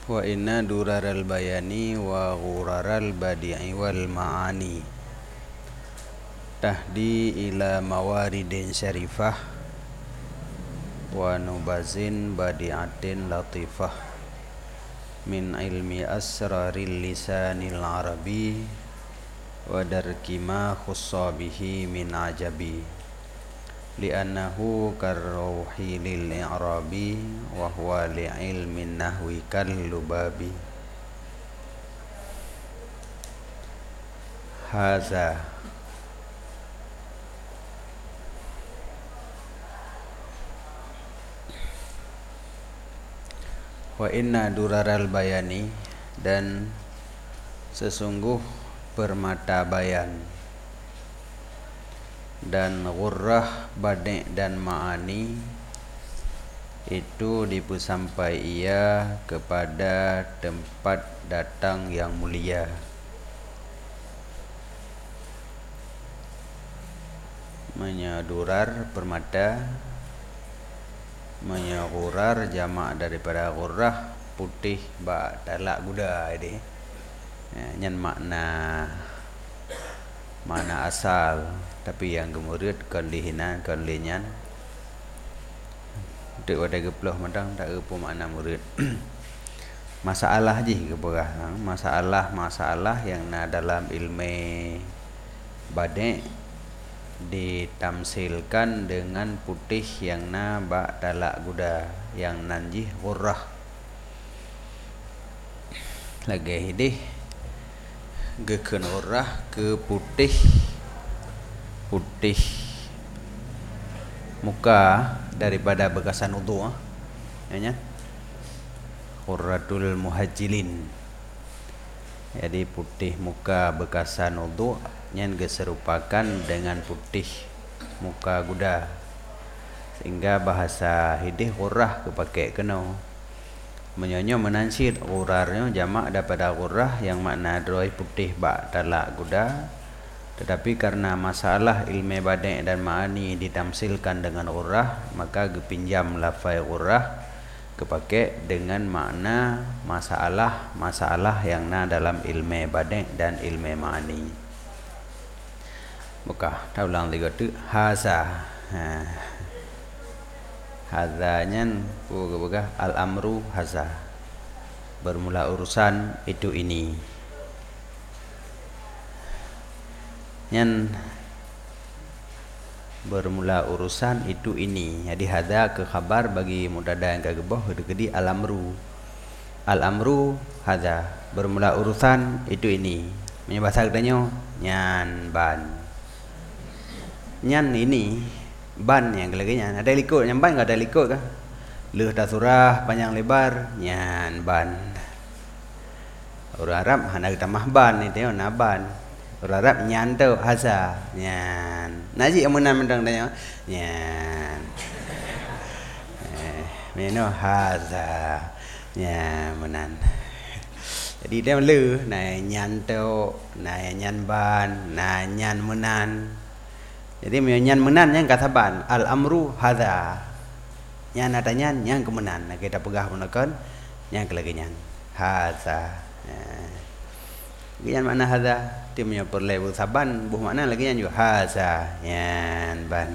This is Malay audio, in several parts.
Wa inna duraral bayani wa ghuraral badi'i wal ma'ani tahdi ila mawaridin syarifah wa nubazin badi'atin latifah min ilmi asraril lisanil arabi wa darki ma khussa bihi min ajabi li'annahu karruhi lil i'rabi wa huwa li'ilmin nahwi kal lubabi. Haza wa inna duraral bayani, dan sesungguh permata bayan, dan ghurrah badi' dan ma'ani itu disampai ia kepada tempat datang yang mulia. Menyadurar permata, menyagurar jamak daripada ghurrah putih ba talak guda ini. Nyan makna asal, tapi yang kemudian kondihinan konlinyan dek pada geploh madang tak apa makna murid. Masalah je ke berah, masalah yang na dalam ilmu badi' ditamsilkan dengan putih yang na ba talak guda, yang nanjih ghurrah. Lagi hidih gekeun ghurrah ke putih muka daripada bekasan wudu, ya ghurratul muhajjilin. Jadi putih muka bekasan wudu nyan serupakan dengan putih muka guda, sehingga bahasa hidih ghurrah kepake keno menyonyo menansid ghurarnya jamak daripada ghurrah yang makna droi putih ba talak guda. Tetapi karena masalah ilmu badi' dan ma'ani ditamsilkan dengan ghurrah, maka gepinjam lafaz ghurrah kepake dengan makna masalah yang na dalam ilmu badi' dan ilmu ma'ani. Buka ta ulang tiga tu haza. Hazanyan buka al-amru haza, bermula urusan itu ini. Yang bermula urusan itu ini. Jadi hadza ke khabar bagi mubtada yang kageboh di al-amru. Al-amru hadza, bermula urusan itu ini. Punya bahasa katanya nyan ban. Nyan ini ban yang kelaganya ada likut, yang ban enggak ada likut kah? Leuh dah surah panjang lebar nyan ban. Orang Arab hendak tambah ban ni tengok na ban. Orang Arab nyan tu haza nyan. Naji amunan mendang tanya nyan. Meno haza nyan menan. Jadi dia leuh na nyan tu, na nyan ban, na nyan menan. Jadi nyan menan yang kata ban al-amru haza. Nyan ada nyan kemenan. Kita pegah menekan nyan kelagi nyan haza. Nyan makna haza dia punya perlevel saban buh makna lagi nyan juga haza nyan ban.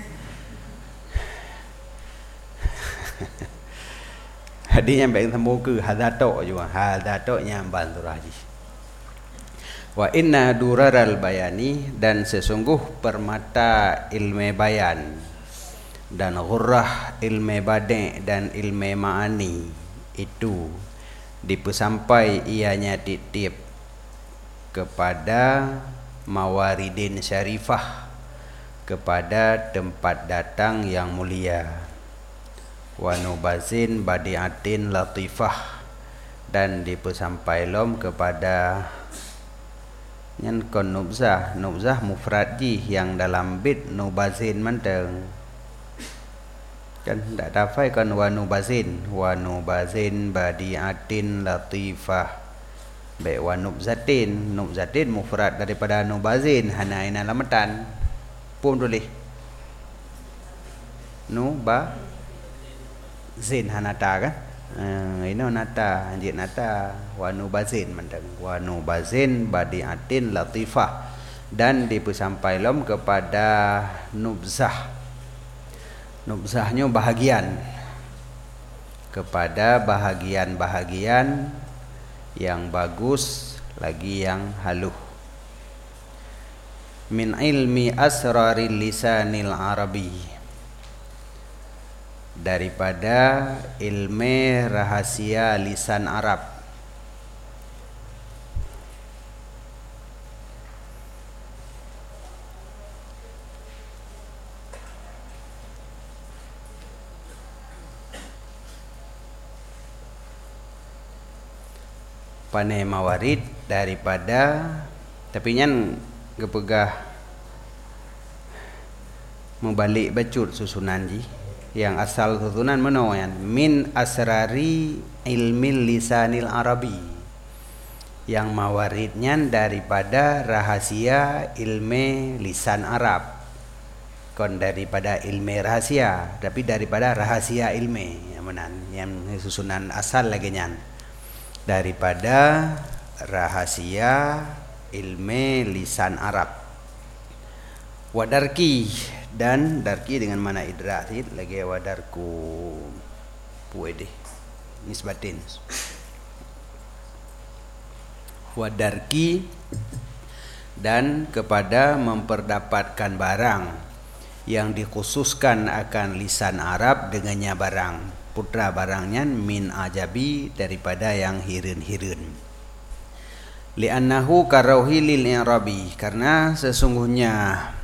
Hadis yang baik sambung ke haza tok juga, haza tok nyan ban tu raji. Wa inna duraral bayani, dan sesungguh permata ilmu bayan dan ghurrah ilmu badi' dan ilmu ma'ani itu dipesampai ianya titip kepada mawaridin syarifah, kepada tempat datang yang mulia. Wa nubazin badi'atin latifah, dan dipesampai lom kepada yang kon nubzah mufrad ji yang dalam bait nubazin manteng kan tak dafai kan wa nubazin badi'atin latifah baik wa nubzatin mufrad daripada nubazin hana ina lamatan pun tulis nubazin hanata kan Ino nata anjir nata wanu bazin mandang wanu bazin badiatin latifah dan dipesampailom kepada nubzah. Nubzahnya bahagian, kepada bahagian-bahagian yang bagus lagi yang haluh. Min ilmi asraril lisanil arabi, daripada ilmu rahasia lisan Arab. Panai mawarid daripada tapi nyan kepegah membalik bacut susunan ji yang asal susunan menoyan min asrari ilmil lisanil arabi, yang mawaridnya daripada rahasia ilmu lisan Arab, kon daripada ilmu rahasia tapi daripada rahasia ilmu yang menan yang susunan asal lagi nyan daripada rahasia ilmu lisan Arab. Wadarki, dan darki dengan mana idrak lagi wadarku puede nisbatin. Wadarki, dan kepada memperdapatkan barang yang dikhususkan akan lisan Arab dengannya barang putra barangnya min ajabi, daripada yang hirin-hirin. Li'annahu karauhi lil i'rabi, karena sesungguhnya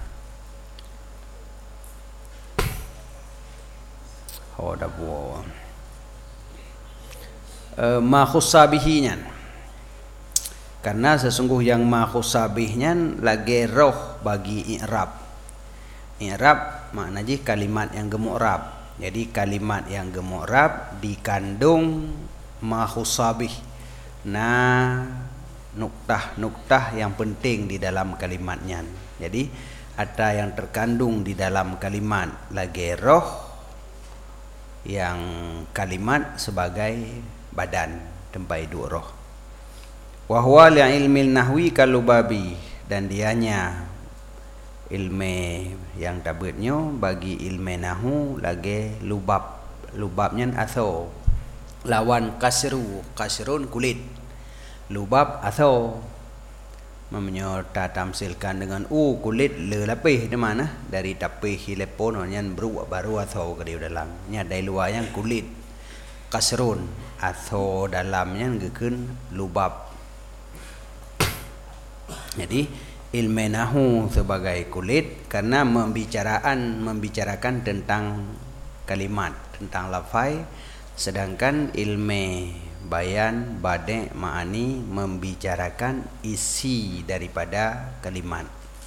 ma khussabihinya, karena sesungguh yang ma khussabihnya lagi roh bagi i'rab. I'rab maknanya kalimat yang gemu'rab. Jadi kalimat yang gemu'rab dikandung ma khussabih, nah nuktah-nuktah yang penting di dalam kalimatnya. Jadi ada yang terkandung di dalam kalimat lagi roh, yang kalimat sebagai badan tempat duduk roh. Wa huwa li ilmil nahwi kalubabi, dan dianya ilmu yang tabutnya bagi ilmu nahu lagi lubab. Lubabnya atau lawan kasru, kasrun kulit, lubab atau menyota tamsilkan dengan kulit le lapih di mana dari tapih hilepon yang baru atau ke dalam nya dari luar yang kulit kasrun atau dalamnya gekeun lubab. Jadi ilmu nahu sebagai kulit karena membicarakan tentang kalimat, tentang lafai, sedangkan ilmu bayan bade ma'ani membicarakan isi daripada kalimat.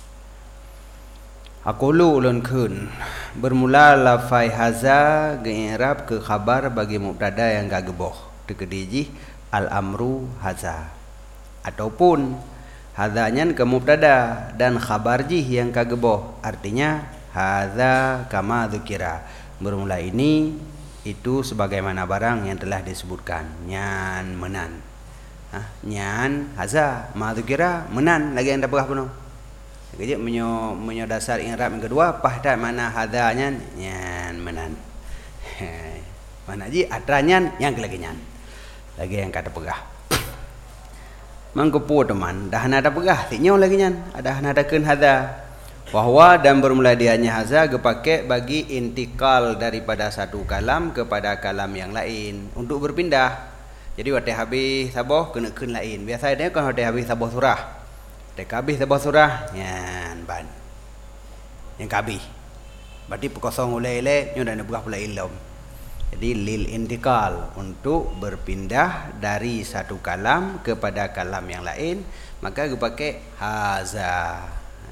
Aqulu ulun kun bermula lafai haza ge'irab ke khabar bagi mubtada yang gageboh tekadiji al amru haza, ataupun hadanya ke mubtada dan khabarjih yang kageboh, artinya hadza kama dzukira, bermula ini itu sebagaimana barang yang telah disebutkan. Nyan menan, nyan haza ma dzukira menan lagi yang dapegah penuh. Jadi menyo dasar i'rab yang kedua pada mana hadzanya nyan menan. Mana ji adranya yang lagi nyan lagi yang kata pegah. Mangkepu teman dah nada pegah tinyo lagi nyan ada nadakeun hadza. Wahwa, dan bermula dianya haza gepake bagi intikal daripada satu kalam kepada kalam yang lain untuk berpindah. Jadi waktu habis saboh kena lain. Biasanya kan waktu habis saboh surah, waktu habis saboh surah nyan ban yang kabih berarti pekosong ulai-ulai nyo dan begah pula ilm. Jadi lil intikal, untuk berpindah dari satu kalam kepada kalam yang lain, maka gepake haza.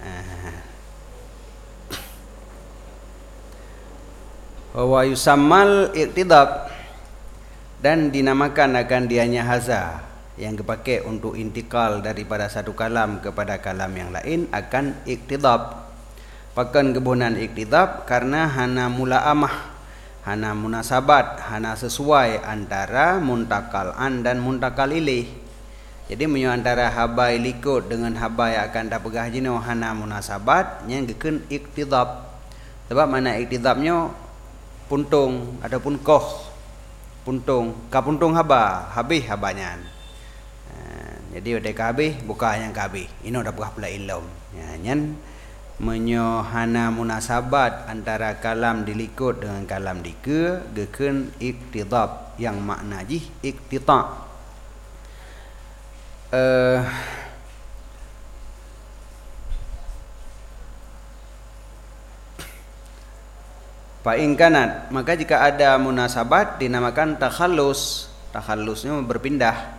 Wa yusammal iqtidab, dan dinamakan akan dianya haza yang dipakai untuk intikal daripada satu kalam kepada kalam yang lain akan iqtidab. Pakan kebunan iqtidab karena hana mulaamah hana munasabat, hana sesuai antara muntakal an dan muntakal ilih. Jadi menyo antara haba ilikut dengan haba yang akan dapegah jino hana munasabat yang geken iktidab. Sebab mana iktidabnya puntung ataupun koh puntung, ka puntung haba, habis habanya. Jadi udah habis buka yang habis. Ino dapegah pula ilm. Ya, nyen menyo hana munasabat antara kalam dilikut dengan kalam dike geken iktidab yang makna jih iktita. Fa'inkanat, maka jika ada munasabat dinamakan takhallus. Takhallusnya berpindah,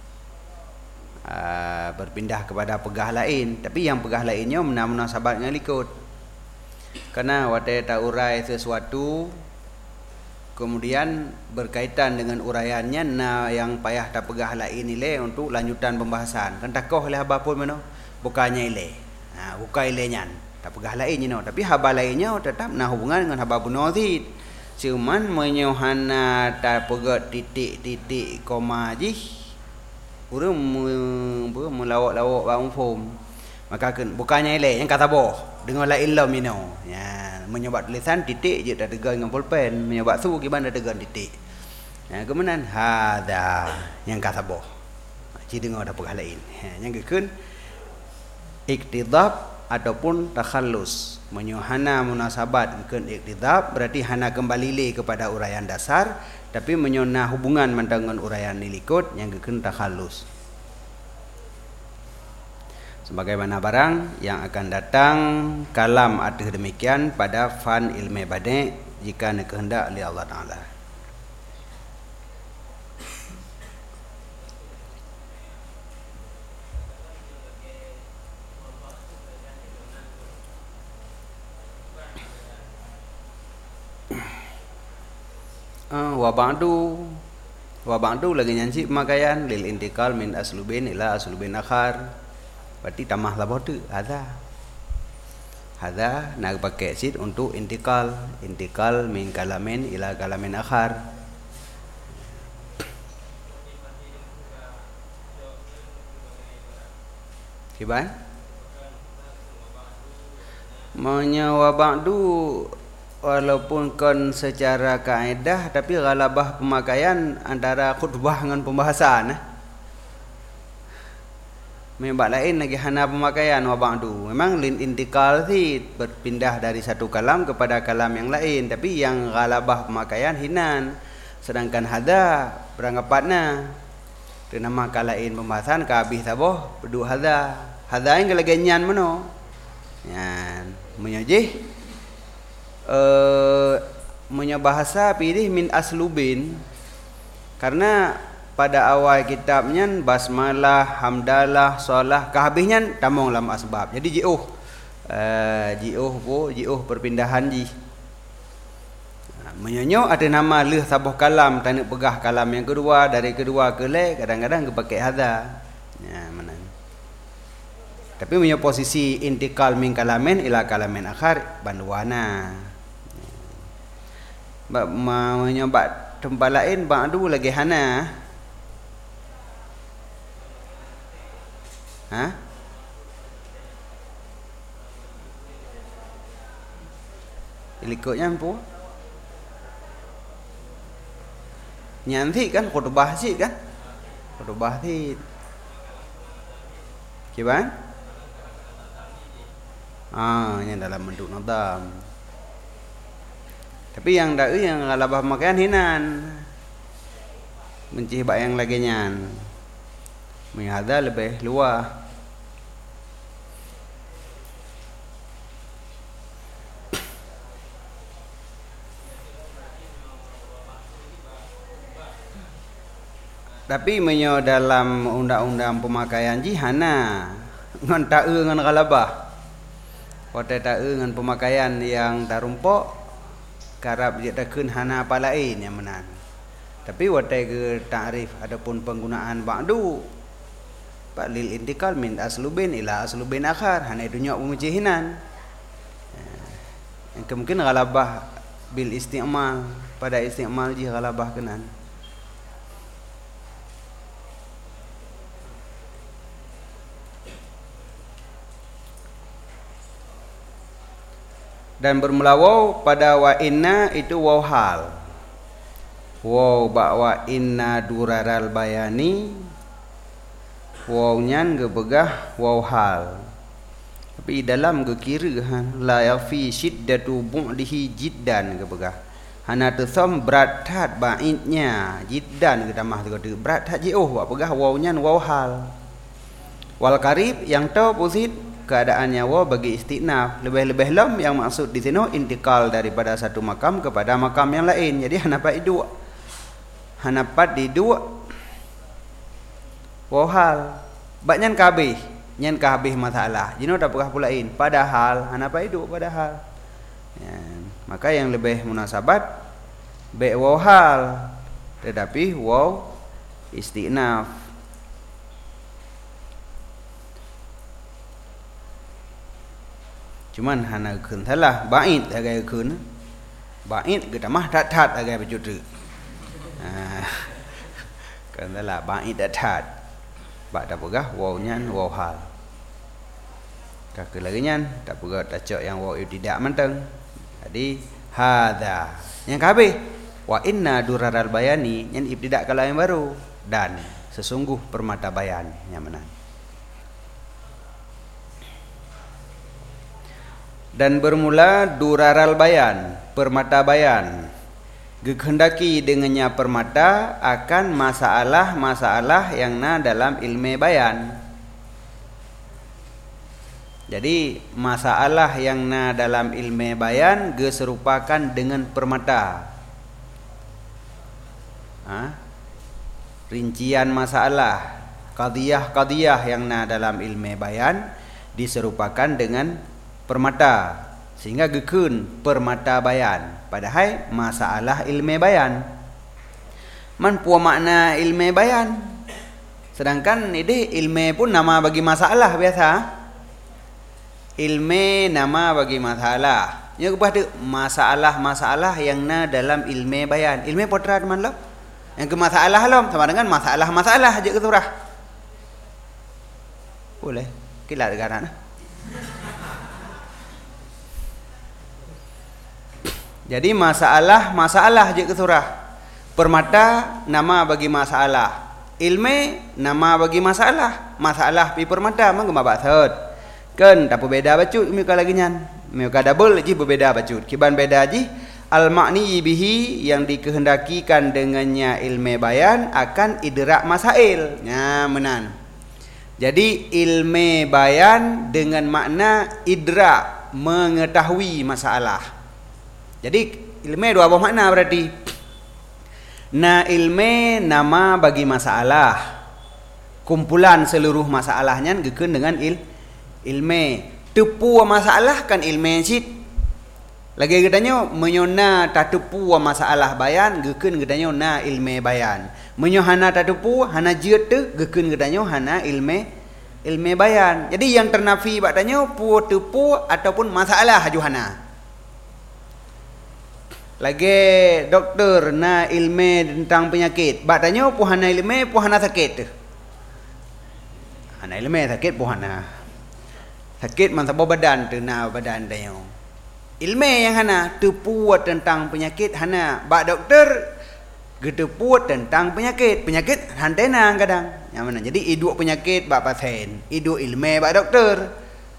berpindah kepada pegah lain. Tapi yang pegah lainnya munasabatnya likut. Karena wate ta urai sesuatu kemudian berkaitan dengan uraiannya yang payah tak pegah lain ile untuk lanjutan pembahasan. Kan takoh oleh haba pun mano bukannya ile. Buka ilenya tak pegah lain tapi haba lainnya tetap nah hubungan dengan haba bunawzid. Cuman menyohana tak pegah titik-titik koma ji urang melawak-lawak bang form. Maka bukannya ile yang kata boh dengan la illam mino. Ya menyobat tulisan titik je dah tegan dengan pulpen, menyobat su gimana tegan titik. Kemudian hada yang kata boh. Ci dengar ada pegah lain. Yang gekeun iktidab ataupun takhallus. Menyohana munasabat gekeun iktidab berarti hana kembali le kepada uraian dasar tapi menyona hubungan dengan uraian nilikut yang gekeun takhallus. Sebagaimana barang yang akan datang kalam ada demikian pada fan ilmu badi jika kehendak oleh Allah Taala. Wa ba'du lagi nyanci pemakaian lil intikal min aslubin ila aslubin akhar. Berarti tamah labah tu hadha nak pakai sid untuk intikal min kalamin ila kalamin akhar. Kiban menyawa ba'du walaupun kon secara kaedah tapi galabah pemakaian antara khutbah dengan pembahasan Membak lain lagi hana pemakaian wa ba'du. Memang lin intikal sih berpindah dari satu kalam kepada kalam yang lain, tapi yang galabah pemakaian hinan. Sedangkan hada beranggapannya nama kalain pembahasan ka habis taboh pedu hada. Hada yang galaganyan mano. Yan menyajih bahasa pilih min aslubin karena pada awal kitabnya basmalah, hamdalah, solah, kehabisnya tamong lam asbab. Jadi ji'uh perpindahan ji. Menyonyo ada nama leh sabuh kalam, tak nak pegah kalam yang kedua, dari kedua ke le, kadang-kadang ke pakai hadha. Ya, mana. Tapi punya posisi intikal min kalamin ila kalamin akhar banduana. Menyobat tempat lain ba'du lagi hana. Ilikutnya apa? Nyanti kan khutbah sih kan? Khutbah sih. Kiban? Yang dalam bentuk nadam. Tapi yang dai yang galabah makan hinan. Mencih bayang lagi nyan. Menghada lebih luar. Tapi menyo dalam undang-undang pemakaian jihana ngan ta'e ngan galabah. Kota ta'e ngan pemakaian yang tarumpok karab dia takun hana apa lain yang menan. Tapi watai ke ta'rif adapun penggunaan ba'du lil intikal min aslubin ila aslubin akhar hana dunya umujihinan. Yang kemungkinan galabah bil isti'mal, pada isti'mal ji ghalabah kenan. Dan bermula waw pada wa inna itu waw hal. Waw wa inna duraral bayani, waw nyan ge begah waw hal. Tapi dalam ge kira la yafi shiddatu bu'dihi jiddan ge begah. Hana tesam berat tat ba'idnya jiddan ge tamah tu berat tat jauh wa begah waw nyan waw hal. Wal qarib yang tau posit keadaannya waw bagi istinaf, lebih-lebih lam yang maksud di sini intikal daripada satu makam kepada makam yang lain. Jadi hanapat dua, hanapat di dua waw hal baknyan kabeh nyan kabeh masalah jino dak pernah pulain padahal hanapat dua padahal ya, maka yang lebih munasabat be waw hal tetapi waw istinaf. Cuman hana keun thalah ba'id agai keun ba'id kita mah tat agai bajut tu keun thalah ba'id tat ba dak pegah waw nyan waw hal ka ke lagi nyan tak pegah tacak yang waw tidak menteng. Jadi hadza yang kabeh wa inna duraral bayani nyan ibtidak kalau yang baru dan sesungguh permata bayan yang mana. Dan bermula duraral bayan, permata bayan. Gekhendaki dengannya permata akan masalah-masalah yang na dalam ilmu bayan. Jadi masalah yang na dalam ilmu bayan geserupakan dengan permata. Rincian masalah, qadiyah-qadiyah yang na dalam ilmu bayan diserupakan dengan permata sehingga gekeun permata bayan padahal masalah ilmu bayan man puas makna ilmu bayan sedangkan ini ilmu pun nama bagi masalah biasa ilmu nama bagi masalah nya kepada masalah-masalah yang na dalam ilmu bayan ilmu potrat man lah yang ke masalah lah sama dengan masalah-masalah je ke surah boleh kila dekat nah. Jadi masalah je ke surah. Permata nama bagi masalah. Ilmu nama bagi masalah. Masalah pi permata mang gema baksud. Kan tak berbeza bacut mi ka lagi nyan. Mi ka double ji berbeza bacut. Kiban beda ji al makni bihi yang dikehendakikan dengannya ilmu bayan akan idrak masail. Nya menan. Jadi ilmu bayan dengan makna idrak mengetahui masalah. Jadi ilmu dua buah makna berarti. Na ilmu nama bagi masalah. Kumpulan seluruh masalahnya gekeun dengan ilmu. Tepu masalah kan ilmu cit. Lagi gedanya menyona tatepu masalah bayan gekeun gedanya na ilmu bayan. Menyo hana tatepu hana jeut teu gekeun gedanya hana ilmu bayan. Jadi yang ternafi badanya pu tepu ataupun masalah juhana. Lagi doktor na ilmu tentang penyakit. Batanya puhana ilmu puhana sakit. Hana ilmu sakit puhana. Sakit man sabab badan tu na badan dayo. Ilmu yang hana tepu tentang penyakit hana. Ba doktor getepu tentang penyakit. Penyakit hantena kadang. Yang mana? Jadi iduk penyakit ba pasien. Iduk ilmu ba doktor.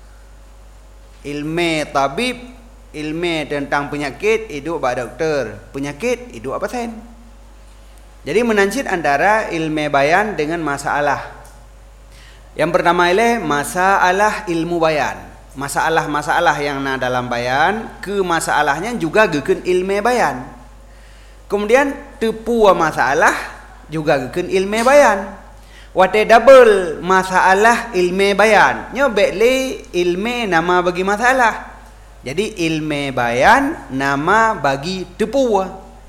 Ilmu tabib ilmu tentang penyakit hidup bak doktor, penyakit hidup apa sen. Jadi menancit antara ilmu bayan dengan masalah. Yang pertama ialah masalah ilmu bayan. Masalah-masalah yang na dalam bayan ke masalahnya juga gekeun ilmu bayan. Kemudian tepu masalah juga gekeun ilmu bayan. Wate double masalah ilmu bayan. Nyo bekle ilmu nama bagi masalah. Jadi ilmu bayan nama bagi tepu.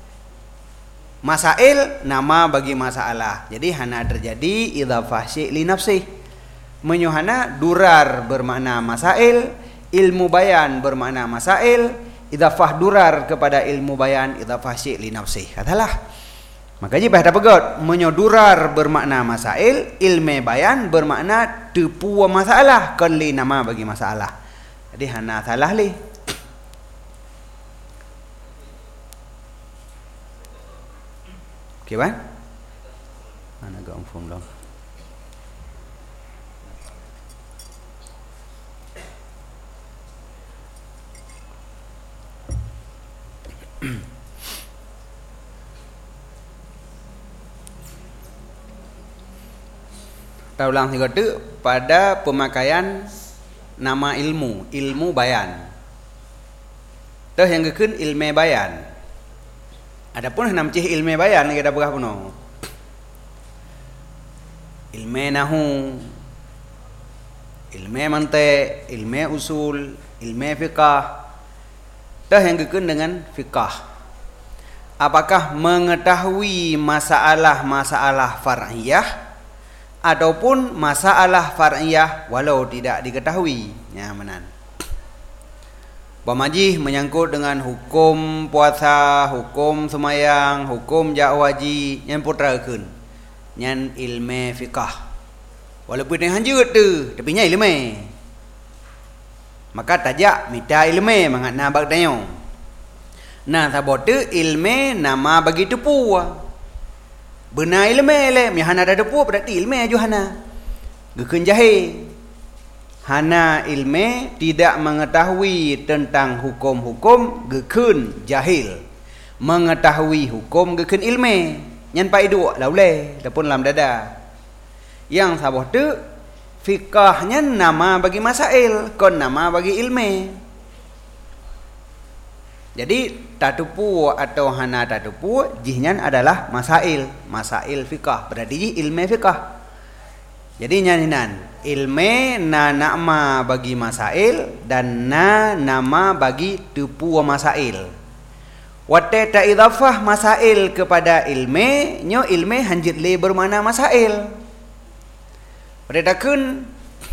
Masail nama bagi masalah. Jadi hana terjadi idhafah syai' li nafsih. Menyuhana durar bermakna masail, ilmu bayan bermakna masail, idafah durar kepada ilmu bayan, idafah syai' li nafsih. Katalah. Makanya pada pegot menyodurar bermakna masail, ilmu bayan bermakna tepu masalah, kan li nama bagi masalah. Jadi hana salah li. Okey kan? Mana gak phone dong. Kita ulang tiga tu pada pemakaian nama ilmu bayan. Tuh yang kekun ilmu bayan. Adapun nama cih ilmu bayan ni kita berapa no? Ilmu nahu, ilmu mantiq, ilmu usul, ilmu fiqh. Tuh yang kekun dengan fiqh. Apakah mengetahui masalah-masalah far'iyah ataupun masalah far'iyah walau tidak diketahui. Ya menan. Pemajih menyangkut dengan hukum puasa, hukum semayang, hukum jakwaji yang putrakeun. Nyan ilmu fiqh. Walaupun dia hanjut tu, tapi nya ilmu. Maka tajak minta ilmu mangana bak tanya. Nah, sabot tu ilmu nama bagi tepu. Benar ilmu le, mi hana ada depu berarti ilmu aju hana. Gekun jahil. Hana ilmu tidak mengetahui tentang hukum-hukum, gekun jahil. Mengetahui hukum gekun ilmu. Nyan pai dua lah boleh, dapun lam dada. Yang sabah tu fiqahnya nama bagi masail, kon nama bagi ilmu. Jadi tatupu atau hana tatupu jihnya adalah masail fiqah, berarti ilmu fiqah. Jadi nyanyinan ilmu na nama bagi masail dan na nama bagi tupu masail. Wate ta idafah masail kepada ilmu, nyo ilmu hanjit le bermakna masail. Redakun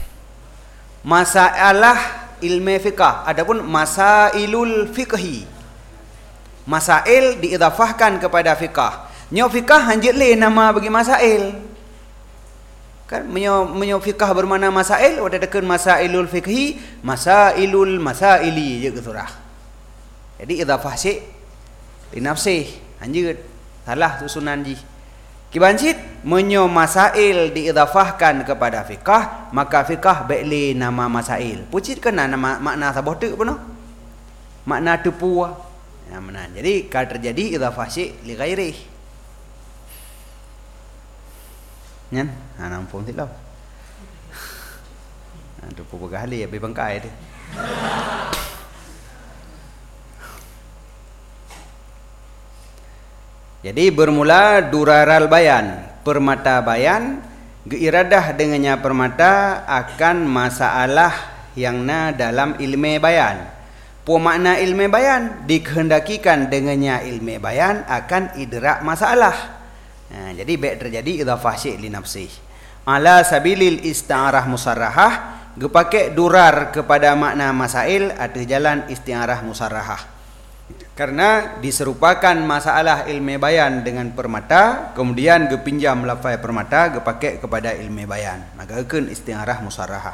masalah ilmu fiqah adapun masailul fiqhi. Masail diidafahkan kepada fiqah. Nyo fiqah hanjit le nama bagi masail. Kan menyo fiqah bermakna masail, ada dekun masailul fiqhi, masailul masaili je ke surah. Jadi idafah syai' li nafsih hanjit salah susunan ji. Kibancit menyo masail diidafahkan kepada fiqah, maka fiqah baik nama masail. Pucit kena nama makna sabah tu pun. Makna tepu. Ya benar. Jadi kalau terjadi idafah syai' li ghairi. Nyan, nampun tilap. Tepu berkali habis bangkai tu. Jadi bermula duraral bayan, permata bayan, geiradah dengannya permata akan masalah yang na dalam ilmu bayan. Pemakna ilmu bayan dikehendakikan dengannya ilmu bayan akan idrak masalah. Jadi baik terjadi idafah syai' li nafsih. Ala sabilil isti'arah musarrahah, gepakai durar kepada makna masail atas jalan isti'arah musarrahah. Karena diserupakan masalah ilmu bayan dengan permata, kemudian gepinjam lafaz permata gepakai kepada ilmu bayan, maka akan isti'arah musarrahah.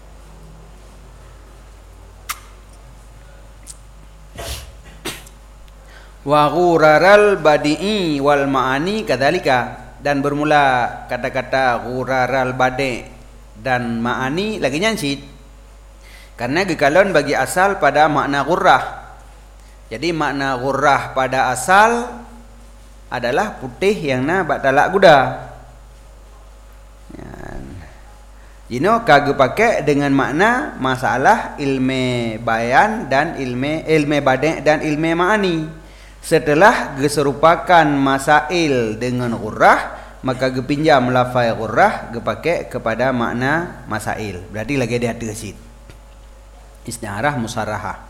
Wa ghuraral badi'i wal ma'ani kadzalika, dan bermula kata-kata ghuraral badi' dan ma'ani lagi nyansit karena gekalon bagi asal pada makna ghurrah. Jadi makna ghurrah pada asal adalah putih yang na batalak guda. Jino kage pakai dengan makna masalah ilmu bayan dan ilmu badi' dan ilmu ma'ani. Setelah geserupakan masail dengan ghurrah, maka gepinjam lafaz ghurrah gepakai kepada makna masail. Berarti lagi dia ada sit. Isti'arah musarrahah.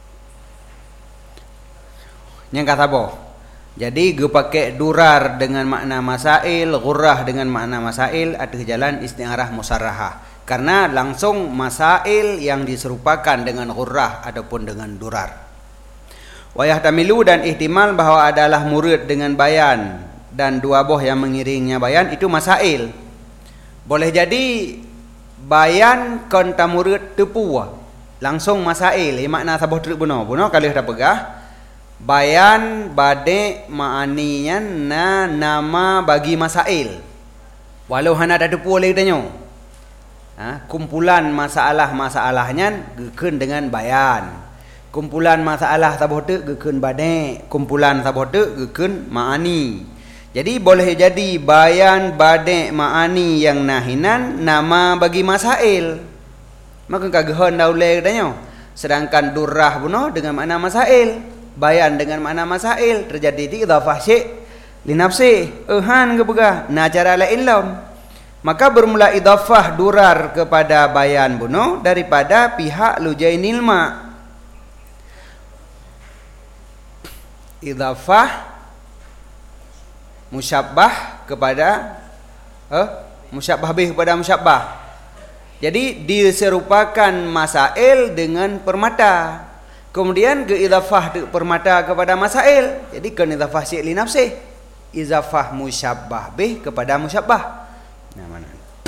Yang kata apa? Jadi gepakai durar dengan makna masail, ghurrah dengan makna masail, ada jalan isti'arah musarrahah. Karena langsung masail yang diserupakan dengan ghurrah ataupun dengan durar. Wa yahtamilu dan ihtimal bahawa adalah murid dengan bayan dan dua buah yang mengiringnya bayan itu masail. Boleh jadi bayan konta murid tepu langsung masail makna sabuh truk buno kalau dah pegah bayan bade ma'aninya nama bagi masail walau hana ada tepu oleh tanya kumpulan masalahnya gekeun dengan bayan, kumpulan masalah sabuh tu gekeun bade, kumpulan sabuh tu gekeun ma'ani. Jadi boleh jadi bayan bade ma'ani yang nahinan nama bagi masail. Maka kagehon dauleh katanya. Sedangkan durrah buno dengan makna masail, bayan dengan makna masail terjadi di idhafah syai' li nafsi. Han ke begah na cara lain lam. Maka bermula idhafah durar kepada bayan buno daripada pihak lujainil ma. Idhafah musyabbah kepada musyabbah bih kepada musyabbah. Jadi diserupakan masail dengan permata. Kemudian ke idhafah permata kepada masail. Jadi kan idhafah syai' li nafsi. Idhafah musyabbah bih kepada musyabbah. Nah, mana?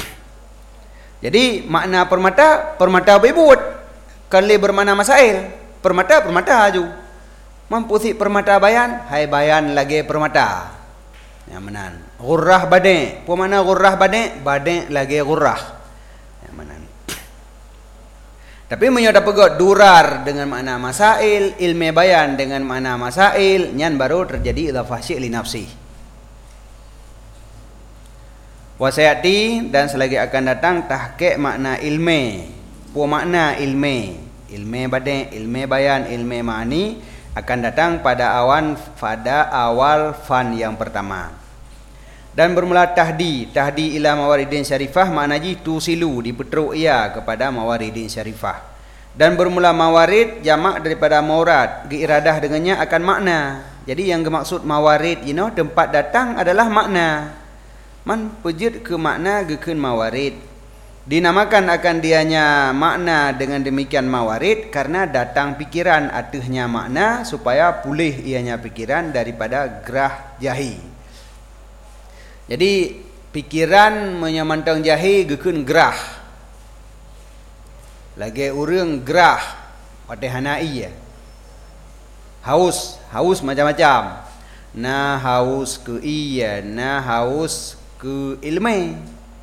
Jadi makna permata bebut. Kalau bermakna masail, permata aju. Mampu si permata bayan, hai bayan lagi permata. Yang menan. Ghurrah bade. Apa makna ghurrah bade? Bade lagi ghurrah. Yang menan. Tapi menyoda pegot durar dengan makna masail, ilmu bayan dengan makna masail, nyan baru terjadi idhafah syai' li nafsi. Wasayati dan selagi akan datang tahqiq makna ilmu. Apa makna ilmu? Ilmu bade, ilmu bayan, ilmu ma'ani akan datang pada awal fan yang pertama. Dan bermula tahdi ila mawaridin syarifah makna ji tusilu dipetruk ia kepada mawaridin syarifah. Dan bermula mawarid jamak daripada maurad, iradah dengannya akan makna. Jadi yang bermaksud mawarid tempat datang adalah makna. Man pejut ke makna gekeun mawarid. Dinamakan akan dianya makna dengan demikian mawarid karena datang pikiran atuhnya makna supaya pulih ianya pikiran daripada gerah jahi. Jadi pikiran menyamantang jahi gekeun gerah. Lagi urang gerah pada hanai. Haus macam-macam. Na haus ke iya, na haus ke ilmu.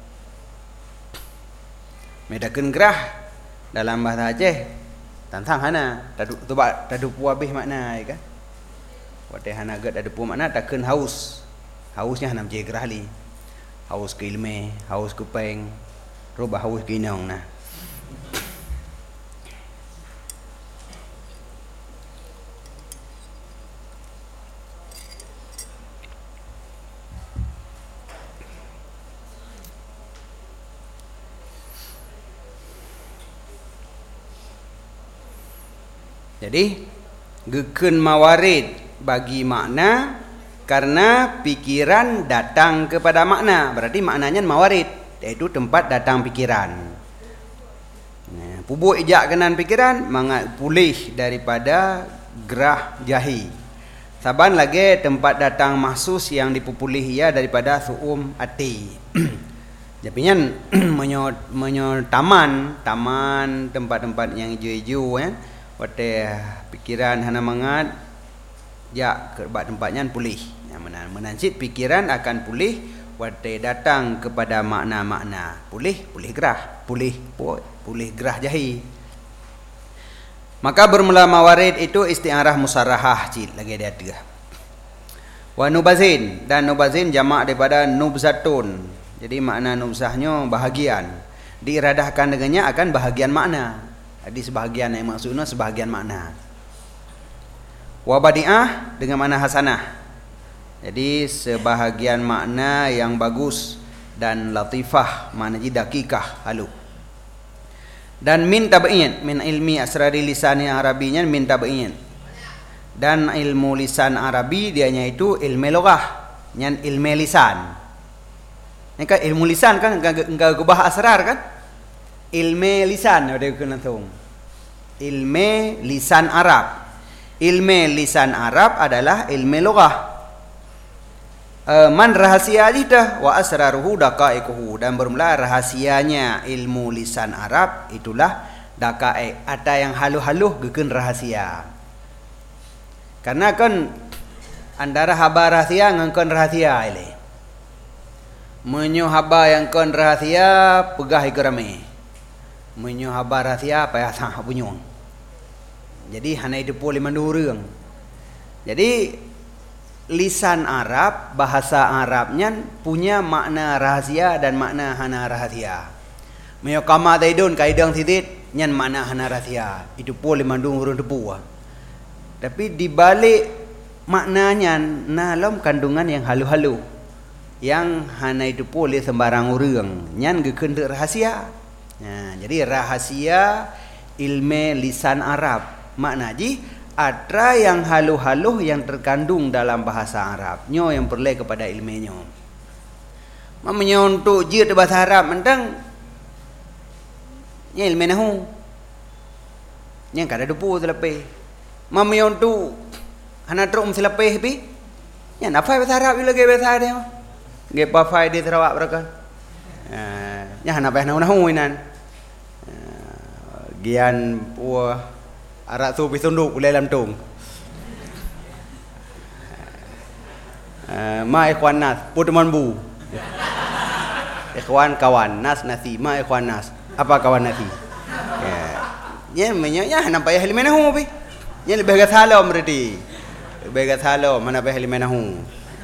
Medakeun gerah dalam bahasa Aceh tantang hana tadu pu habis makna kan. Wate hana gad ada pu makna takeun haus. Hausnya hana je gerah li. Haus ke ilmu, haus ke peng, robah haus ke inong nah. Jadi gekeun mawarid bagi makna karena pikiran datang kepada makna. Berarti maknanya mawarid, yaitu tempat datang pikiran. Pubuk ijak kenan pikiran mangat pulih daripada gerah jahi. Saban lagi tempat datang mahsus yang dipupulih ia daripada suum ati. Japinya menyo taman tempat-tempat yang hijau-hijau ya. Wate pikiran hana mangat ya kebat tempatnya pulih. Yang menancit pikiran akan pulih wate datang kepada makna-makna. Pulih gerah, pulih gerah jahi. Maka bermula mawarid itu isti'arah musarrahah cil lagi dia tiga. Wa nubazin dan nubazin jamak daripada nubzatun. Jadi makna nubzahnya bahagian. Diiradahkan dengannya akan bahagian makna. Jadi sebahagian yang maksudnya sebahagian makna. Wa badi'ah dengan makna hasanah. Jadi sebahagian makna yang bagus dan latifah makna dakikah halu. Dan min tabi'in min ilmi asrari lisan arabinya min tabi'in. Dan ilmu lisan Arabi dianya itu ilmu lughah, nyan ilmu lisan. Ini kan ilmu lisan kan enggak gubah asrar kan? Ilmu lisan ada kena tahu. Ilmu lisan Arab. ilmu lisan Arab adalah ilmu lughah. Man rahasia dah wa asraruhu daqaiquhu, dan bermula rahasianya ilmu lisan Arab itulah daqaiq, ada yang haluh-haluh gekeun rahasia. Karena kan antara haba rahasia ngangkon rahasia ile. Menyo haba yang kon rahasia pegah ikrame. Menyo haba rahasia payah sah bunyong. Jadi hana itu boleh mandurung. Jadi lisan Arab, bahasa Arabnya punya makna rahasia dan makna hana rahasia. Menyo kama taidun kaidang titit nyan makna hana rahasia. Itu boleh mandung urun depu. Tapi di balik maknanya dalam kandungan yang halu-halu, yang hana itu boleh sembarang orang nyan gekeun rahasia. Nah, jadi rahasia ilmu lisan Arab makna ji ada yang haluh-haluh yang terkandung dalam bahasa Arab nyo yang perlu kepada ilmunya. Mamanya untuk jid bahasa Arab mentang nya ilmu nahu yang kada depu selepe. Mamanya untuk hana trum selepe pi nya nafai bahasa Arab bila ge bahasa dia ge pa fai di Sarawak beraka. Nya hana payah nahu inan. Gian puah arak tu pisunduk ulai lam tung. Ma ikhwan nas puteman bu. Ikhwan kawan nas nasi ma ikhwan nas. Apa kawan nasi? Ya menyanya hana payah limenahu pi. Nya lebih gat halom berarti. Lebih gat halom mana payah limenahu.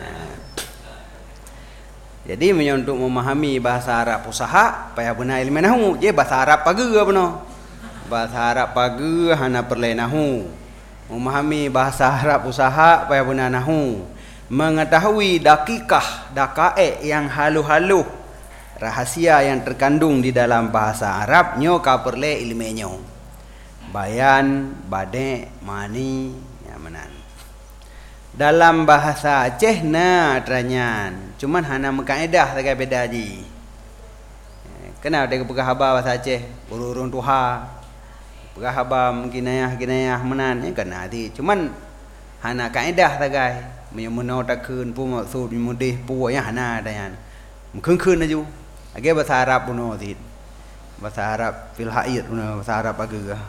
Jadi untuk memahami bahasa Arab usaha payah benar ilmenahu. Je bahasa Arab pagi benar. Bahasa Arab pagi hana perlu nahu. Memahami bahasa Arab usaha payah benar nahu. Mengetahui dakikah, daqaiq yang halu-haluh, rahasia yang terkandung di dalam bahasa Arab nyo ka perlu ilmenyo. Bayan, bade, mani, ya menan. Dalam bahasa Aceh na tranyan. Cuman hana mengkaedah tagai beda ji. Kenapa dia pegah haba bahasa Aceh? Urun tuha. Pegah haba kinayah menan kena hati. Cuman hana kaedah tagai. Menyo takun pu maksud mudih pu nya hana dayan. Mkeun aju. Age bahasa Arab puno tit. Bahasa Arab fil haid puno bahasa Arab agak.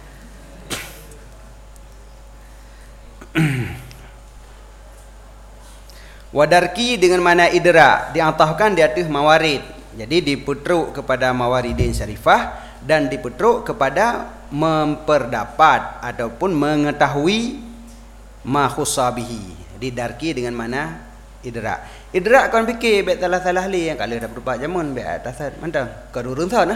Wadarki dengan mana idra diantahkan di atas mawarid. Jadi diputruk kepada mawaridin syarifah dan diputruk kepada memperdapat ataupun mengetahui ma khusabihi. Didarki dengan mana idra. Idra kan fikir bet salah-salah li yang kalau dah berupa jamun bet atas mantang kadurun sana.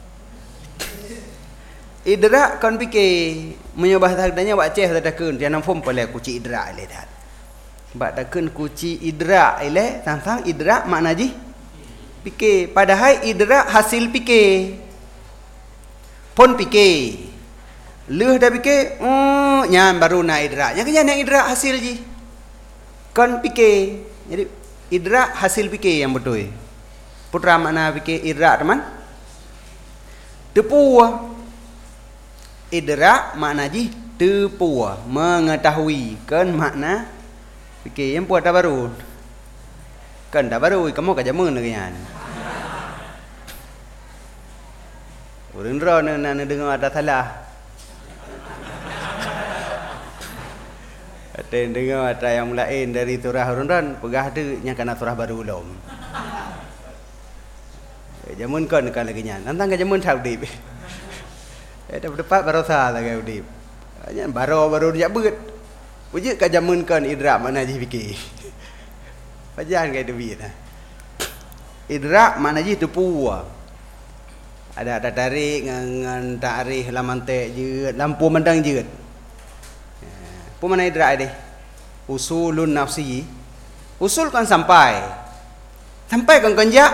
Idra kan fikir menyobah tadanya Aceh tadakun jangan form pole kuci idra le dah. Bak takun kuci idra ile tentang idra makna ji fikir. Padahal idra hasil fikir. Pun fikir. Leuh dah fikir, nyan baru na idra. Yang kenya yang idra hasil ji. Kan fikir. Jadi idra hasil fikir yang betul. Putra makna fikir idra teman. Tepu. Idra makna ji tepu, mengetahui. Kan makna fikir yang buat dah baru. Kan dah baru kamu ka jamun lagi kan. Urang ro nak dengar ada salah. Ada dengar ada yang lain dari surah urang pegah tu nya kana surah baru belum. Jamun kan lagi nya. Nantang ka jamun thau dip. Dah berdepat baru sah lagi udip. Nya baru dia beut. Wujud ka jamunkan idrak mana ji fikir. Pajan kai duit nah. Idrak mana ji tepu. Ada tarik ngan tarikh laman tek jeut, lampu mendang jeut. Pu mana idrak deh? Usulun nafsi. Usul kan sampai. Sampai kan konjak.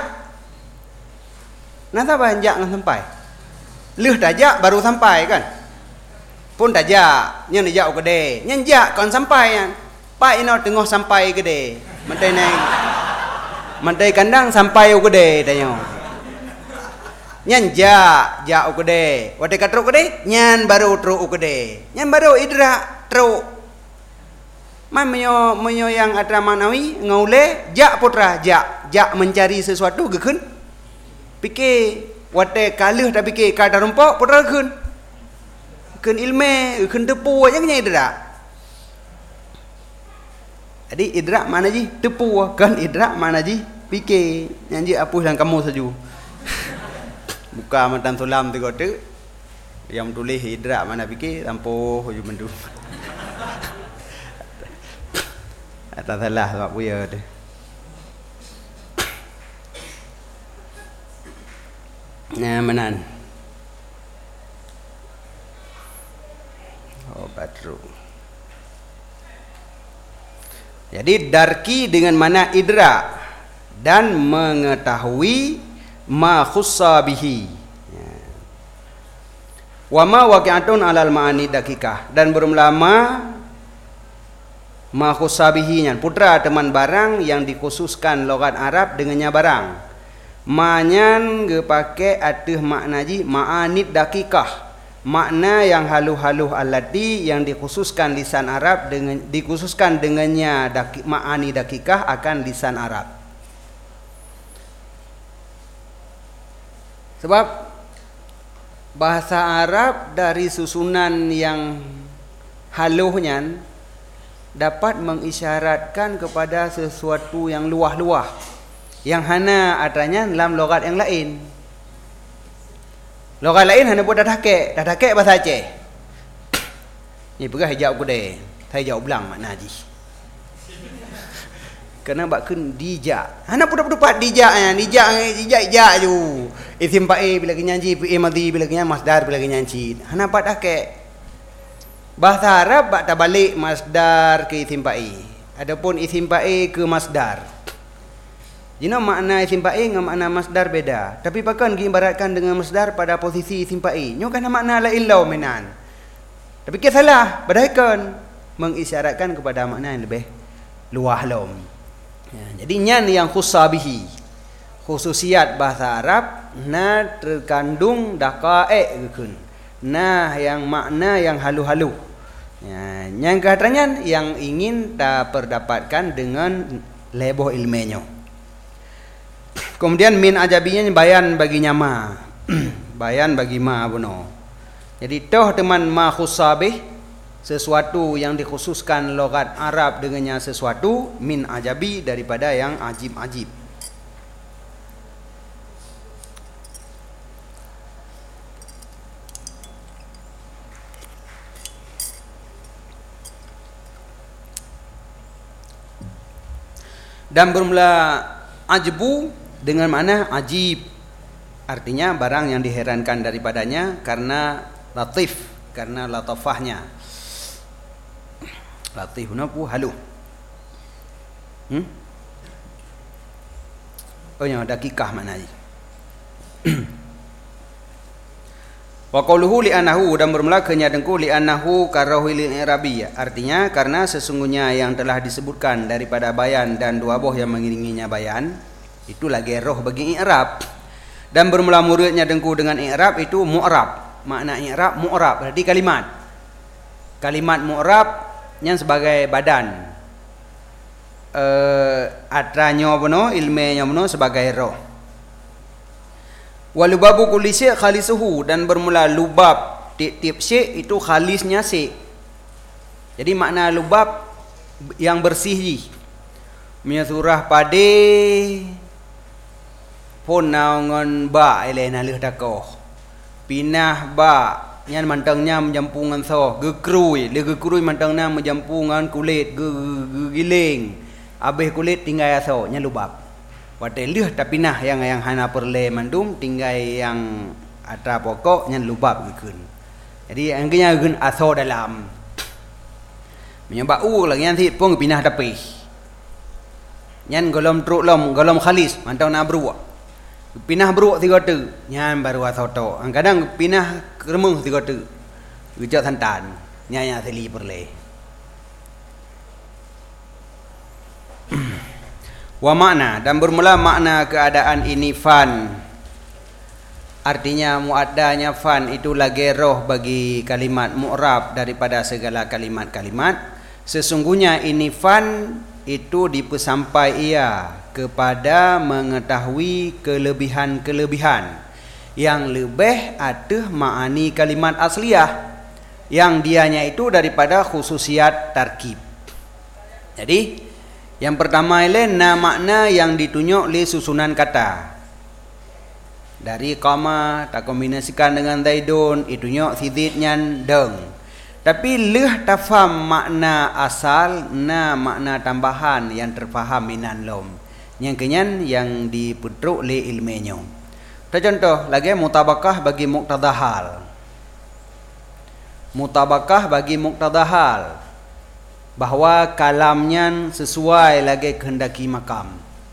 Nasa banjak kan sampai. Leuh tajak baru sampai kan. Pun tajak nyen jak gede nyen jak kon sampai yang pai ino tengah sampai gede mentai neng mentai kandang sampai gede tanyo nyen jak gede wate katruk gede nyen baru truk gede nyen baru idra teruk. Man menyo yang atra maknawi ngaule jak putra jak mencari sesuatu gekeun. Fikir wate kaluh tak fikir kada rumpok putra gekeun. Gekeun ilmu, gekeun tepu aja nya idrak. Jadi idrak mana ji? Tepu kan idrak mana ji? Fikir nyanji apuh dan kamu saju. Buka matan sulam tu kata yang tulis idrak mana fikir tampo hujung mendu. Tak salah sebab buaya tu. Nah, menan. Oh, badru. Jadi darki dengan mana idrak dan mengetahui ma khussa bihi. Wa ma waqi'atun 'alal ma'ani dakikah, dan belum lama ma khussa bihi nya putra teman barang yang dikhususkan logat Arab dengannya barang. Manyan ge pake ateuh makna ji ma'anid dakikah, makna yang haluh-haluh allati yang dikhususkan lisan Arab dengan dikhususkan dengannya ma'ani dakikah akan lisan Arab. Sebab bahasa Arab dari susunan yang haluhnya dapat mengisyaratkan kepada sesuatu yang luah-luah yang hana adanya dalam logat yang lain. Logat lain hana buat dadake bahasa Aceh. Ni pegah hijau kude, saya jauh belang makna ji. Kena bakun dijak. Hana pudak-pudak dijak ju. Isim pae bila kenyanci, fi madhi bila kenyan masdar bila kenyanci. Hana padake. Bahasa Arab bak tabalik masdar ke isim pa'i. Adapun isim pa'i ke masdar. Jina makna isim pa'i dengan makna masdar beda. Tapi pakan diibaratkan dengan masdar pada posisi isim pa'i. Nyo kan makna la illau menan. Tapi ke salah, badaikan mengisyaratkan kepada makna yang lebih luah lom. Ya, jadi nyan yang khusabihi. Khususiat bahasa Arab na terkandung daqa'iq gekeun. Nah, yang makna yang halu-halu. Ya, yang katanya yang ingin tak perdapatkan dengan leboh ilmunya. Kemudian min ajabinya bayan baginya ma. Bayan bagi ma buno. Jadi toh teman ma khusabih, sesuatu yang dikhususkan logat Arab dengannya sesuatu min ajabi daripada yang ajib-ajib. Dan bermula ajbu dengan makna ajib, artinya barang yang diherankan daripadanya karena latif, karena latafahnya. Latif napu halu. Oh yang dakikah makna ni. Wa qauluhu li annahu, dan bermula kenyadengku li annahu karahu lil i'rabi, artinya karena sesungguhnya yang telah disebutkan daripada bayan dan dua boh yang mengiringinya bayan itu lagi roh bagi i'rab. Dan bermula muridnya dengku dengan i'rab itu mu'rab. Makna i'rab mu'rab berarti kalimat. Kalimat mu'rab yang sebagai badan. Atranyo bono ilmenya bono sebagai roh. Walubabu kulli syai' khalisuhu, dan bermula lubab tiap-tiap syai' itu khalisnya syai'. Jadi makna lubab yang bersih ji. Punya surah pade pun naungan ba eleh nalih dakoh. Pinah ba nyan mantangnya menjampungan so gekrui, le gekrui mantangnya menjampungan kulit giling. Habis kulit tinggal so nya lubab. Watelih tapi nah yang hana perle mandum tinggal yang atra pokok yang lubab gekeun. Jadi angkanya geun aso dalam. Menyebab lagi yang sit pun pinah tapi. Nyan golom truk lom, golom khalis mantau na bru. Pinah bru 3 tu, nyan baru aso to. Kadang pinah keremung 3 tu. Gejak santan, nyanya seli perle. Wa makna, dan bermula makna keadaan ini fan artinya muaddanya fan itu lagi roh bagi kalimat mu'rab daripada segala kalimat-kalimat. Sesungguhnya ini fan itu dipesampai ia kepada mengetahui kelebihan-kelebihan yang lebih ada ma'ani kalimat asliyah yang dianya itu daripada khususiat tarkib. Jadi yang pertama ialah makna yang ditunjuk oleh susunan kata. Dari qama tak kombinasikan dengan zaidun itunjuk sididnya deng. Tapi leh tafham makna asal makna tambahan yang terfaham minan lom. Yang kenyan yang diputruk oleh ilmunya. Contoh lagi mutabakah bagi muqtada hal. Mutabakah bagi muqtada hal bahwa kalamnya sesuai lagi kehendaki makam.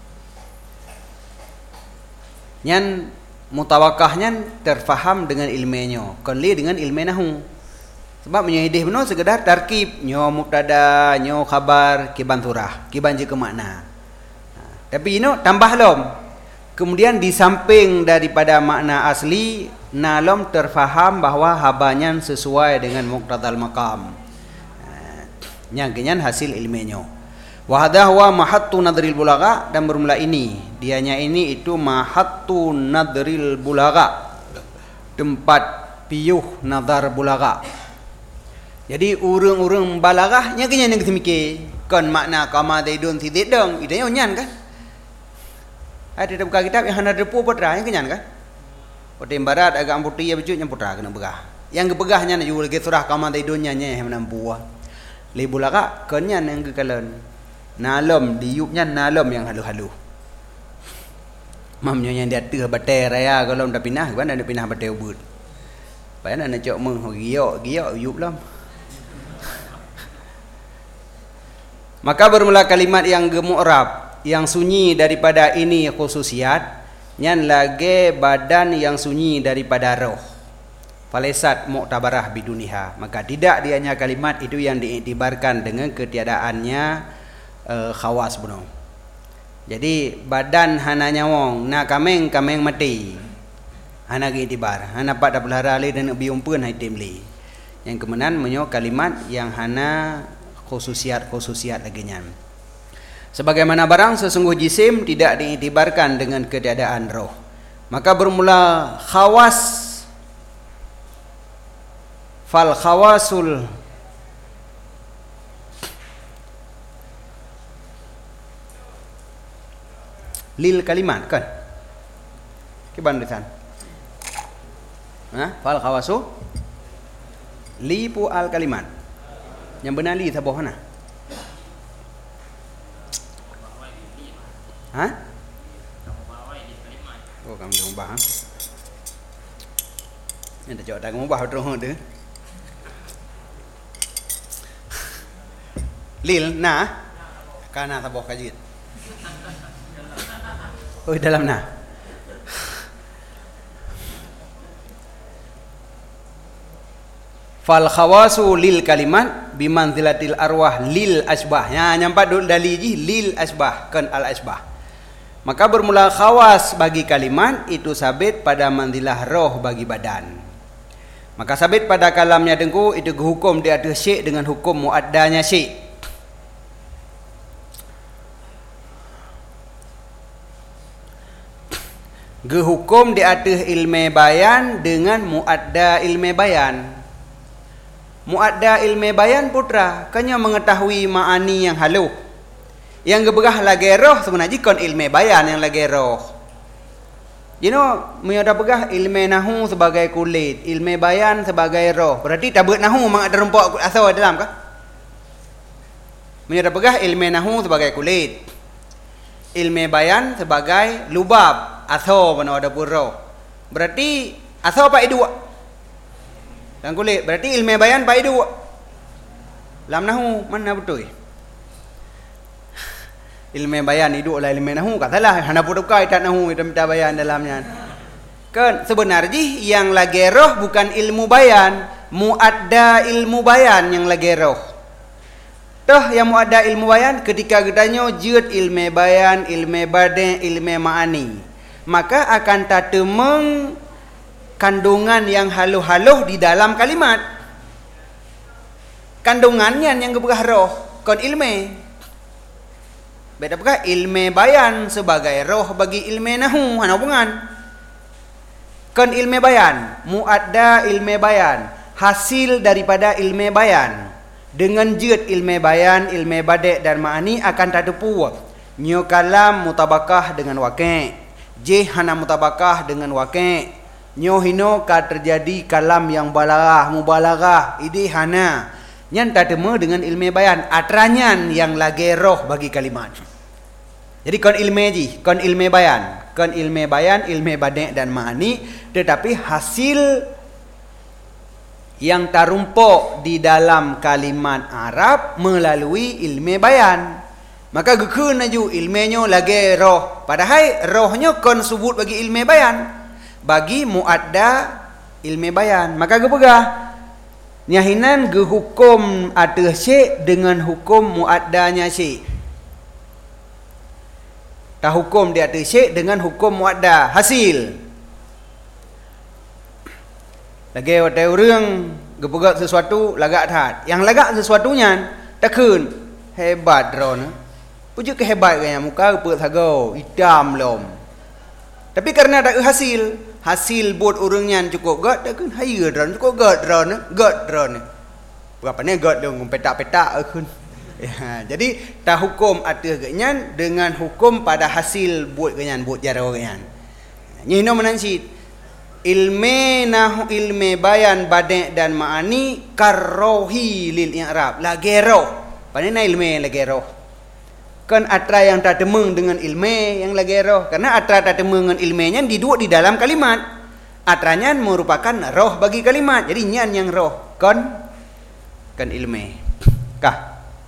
Yang mutabakahnya terfaham dengan ilmunya, kali dengan ilmu nahu. Sebab menyedih benar sekedar tarkib, nyo mubtada, nyo khabar, kiban surah, kiban je ke makna. Tapi tambah lom. Kemudian di samping daripada makna asli, nalom terfaham bahawa habanya sesuai dengan muqtadal maqam. Yang kenyan hasil ilmunya. Wa hadha huwa mahattu nadril bulagha, dan bermula ini dianya ini itu mahattu nadril bulagha, tempat piyuh nazar bulagha. Jadi urang-urang balaghahnya kenyan yang semikir kan makna qama zaidun sidid deng idanya nyan kan. Ada buka kitab yang hana depu putra yang kenyan kan. Otem barat agak amputi ya bejutnya putra kena begah. Yang gebegahnya na juga lagi surah qama zaidun nya yang menampu. Li bulagha kenyan yang kekalan. Nalom diupnya nalom yang halu-halu. Mamnya yang dia teh batai raya kalau dah pindah kan dah pindah batai ubud. Bayana nak cok meng giok yup lam. Maka bermula kalimat yang gemu'rab, yang sunyi daripada ini khususiat, nyan lagi badan yang sunyi daripada roh. Falesat mu'tabarah biduniha. Maka tidak dianya kalimat itu yang diiktibarkan dengan ketiadaannya khawas benar. Jadi badan hana nyawong, na kameng mati. Hana iktibar, hana pak dah pelihara le dan biung pun hai temli. Yang kemenan menyo kalimat yang hana khususiat lagi nyan. Sebagaimana barang sesungguh jisim tidak diiktibarkan dengan ketiadaan roh. Maka bermula khawas. Fal khawasul lil kalimat kan? Kiban lisan. Fal khawasu lipu al kalimat. Yang benar li saboh mana? Oh kamu dah ubah. Yang dah jawab dah kamu ubah terus tu. Lil na kana saboh kajit. Oh dalam na. Fal khawasu lil kalimat bimanzilatil arwah lil asbah. Ya nyampak dul daliji lil asbah kan al asbah. Maka bermula khawas bagi kalimat itu sabit pada manzilah roh bagi badan. Maka sabit pada kalamnya dengku itu hukum di atas syekh dengan hukum muaddanya syekh. Gehukum di atas ilmu bayan dengan muadda ilmu bayan. Muadda ilmu bayan putra kanya mengetahui ma'ani yang halu. Yang geberah lagi roh sebenarnya kon ilmu bayan yang lagi roh. You know, menyoda begah ilmu nahu sebagai kulit, ilmu bayan sebagai roh. Berarti tabut nahu mang ada rempok asal dalam kah? Menyoda begah ilmu nahu sebagai kulit. Ilmu bayan sebagai lubab asal mana ada roh. Berarti asal apa itu? Dan kulit berarti ilmu bayan pai dua. Lam nahu mana betul? Ilmu bayan hidup lah ilmu nahu katalah hana pun kai tak nahu itu minta bayan dalamnya. Kan sebenarnya yang lagi roh bukan ilmu bayan, muadda ilmu bayan yang lagi roh. Toh yang muadda ilmu bayan ketika gedanya jut ilmu bayan, ilmu badan, ilmu ma'ani. Maka akan tatemeng kandungan yang haluh-haluh di dalam kalimat. Kandungannya yang keberah roh kon ilme. Beda berkah ilme bayan sebagai roh bagi ilme nahu, hana hubungan. Kon ilme bayan, muadda ilme bayan, hasil daripada ilme bayan. Dengan jid ilme bayan, ilme badek dan ma'ani akan tadepu. Nyo kalam mutabakah dengan waqi'. J hana mutabakah dengan waqi'. Nyo hino ka terjadi kalam yang mubalarah, ini hana. Nyan tadema dengan ilme bayan, atranyan yang lagi roh bagi kalimat. Jadi kon ilme bayan, ilme badek dan ma'ani, tetapi hasil yang tarumpuk di dalam kalimat Arab melalui ilme bayan. Maka gekun aju ilmenyo lagi roh. Padahal rohnya kon sebut bagi ilme bayan. Bagi muadda ilme bayan. Maka gepegah nyahinan gehukum ateh syekh dengan hukum muaddanya syekh. Tak hukum dia ateh syekh dengan hukum muadda hasil. Lagi watai orang gepegak sesuatu lagak that. Yang lagak sesuatunya takun hebat drone. Pujuk kehebat kaya muka rupa sagau hitam lom. Tapi karena tak hasil buat orangnya cukup gad takun haya drone cukup gad drone. Berapa ni gad dong petak-petak akun. Ya, jadi tak hukum atas ganyan dengan hukum pada hasil buat ganyan, buat jara ganyan. Nyino menansit ilme nahu ilme bayan badek dan ma'ani karrohi lil i'rab lagi roh. Panina ilme lagi roh. Kan atra yang tak temeng dengan ilme yang lagi roh. Karena atra tak temeng dengan ilmenya diduk di dalam kalimat. Atranya merupakan roh bagi kalimat. Jadi nyan yang roh. Kan ilme. Kah?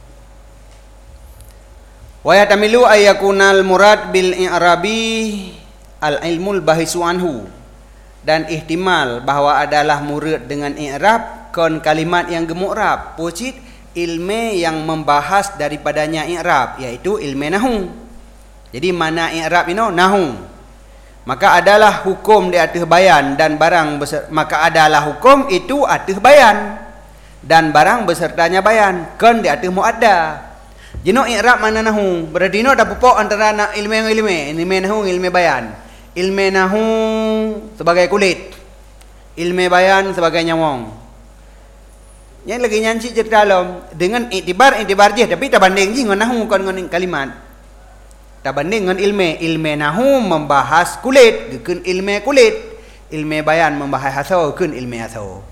Wa yatamilu ayyakunal murad bil i'rabi al ilmul bahisu anhu. Dan ihtimal bahawa adalah murad dengan i'rab kon kalimat yang gemu'rab. Pucit ilme yang membahas daripadanya i'rab, yaitu ilme nahu. Jadi mana i'rab ini? Nahu. Maka adalah hukum di atas bayan dan barang maka adalah hukum itu atas bayan dan barang besertanya bayan kon di atas muadda. Jino i'rab mana nahu? Berarti no ada pupuk antara ilme nahu, ilme bayan. Ilme nahu sebagai kulit, ilme bayan sebagai nyawang. Yang lagi nyanci cerita dalam dengan iktibar je, tapi tak banding je dengan nahu kon dengan kalimat. Tak banding dengan ilme nahu membahas kulit, gekun ilme kulit. Ilme bayan membahas hasau, gekun ilme hasau.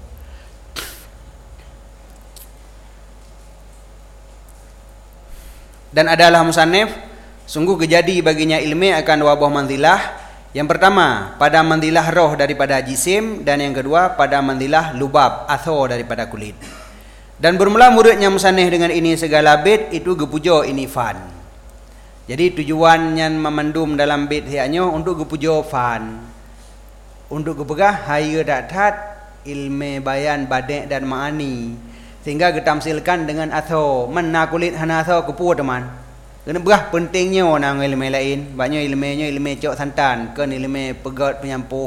Dan adalah musannif sungguh kejadi baginya ilmu akan dua buah manzilah. Yang pertama pada manzilah roh daripada jisim, dan yang kedua pada manzilah lubab atau daripada kulit. Dan bermula muridnya musannif dengan ini segala bait itu gepujo ini fan. Jadi tujuannya memendum dalam bait hianya untuk gepujo fan, untuk gepegah haya datat ilmu bayan badek dan ma'ani. Sehingga ditamsilkan dengan atau mana kulit hana atau kepu teman. Kena berah pentingnya orang ilmu lain. Banyak ilmu cok santan, kan ilmu pegat penyampuh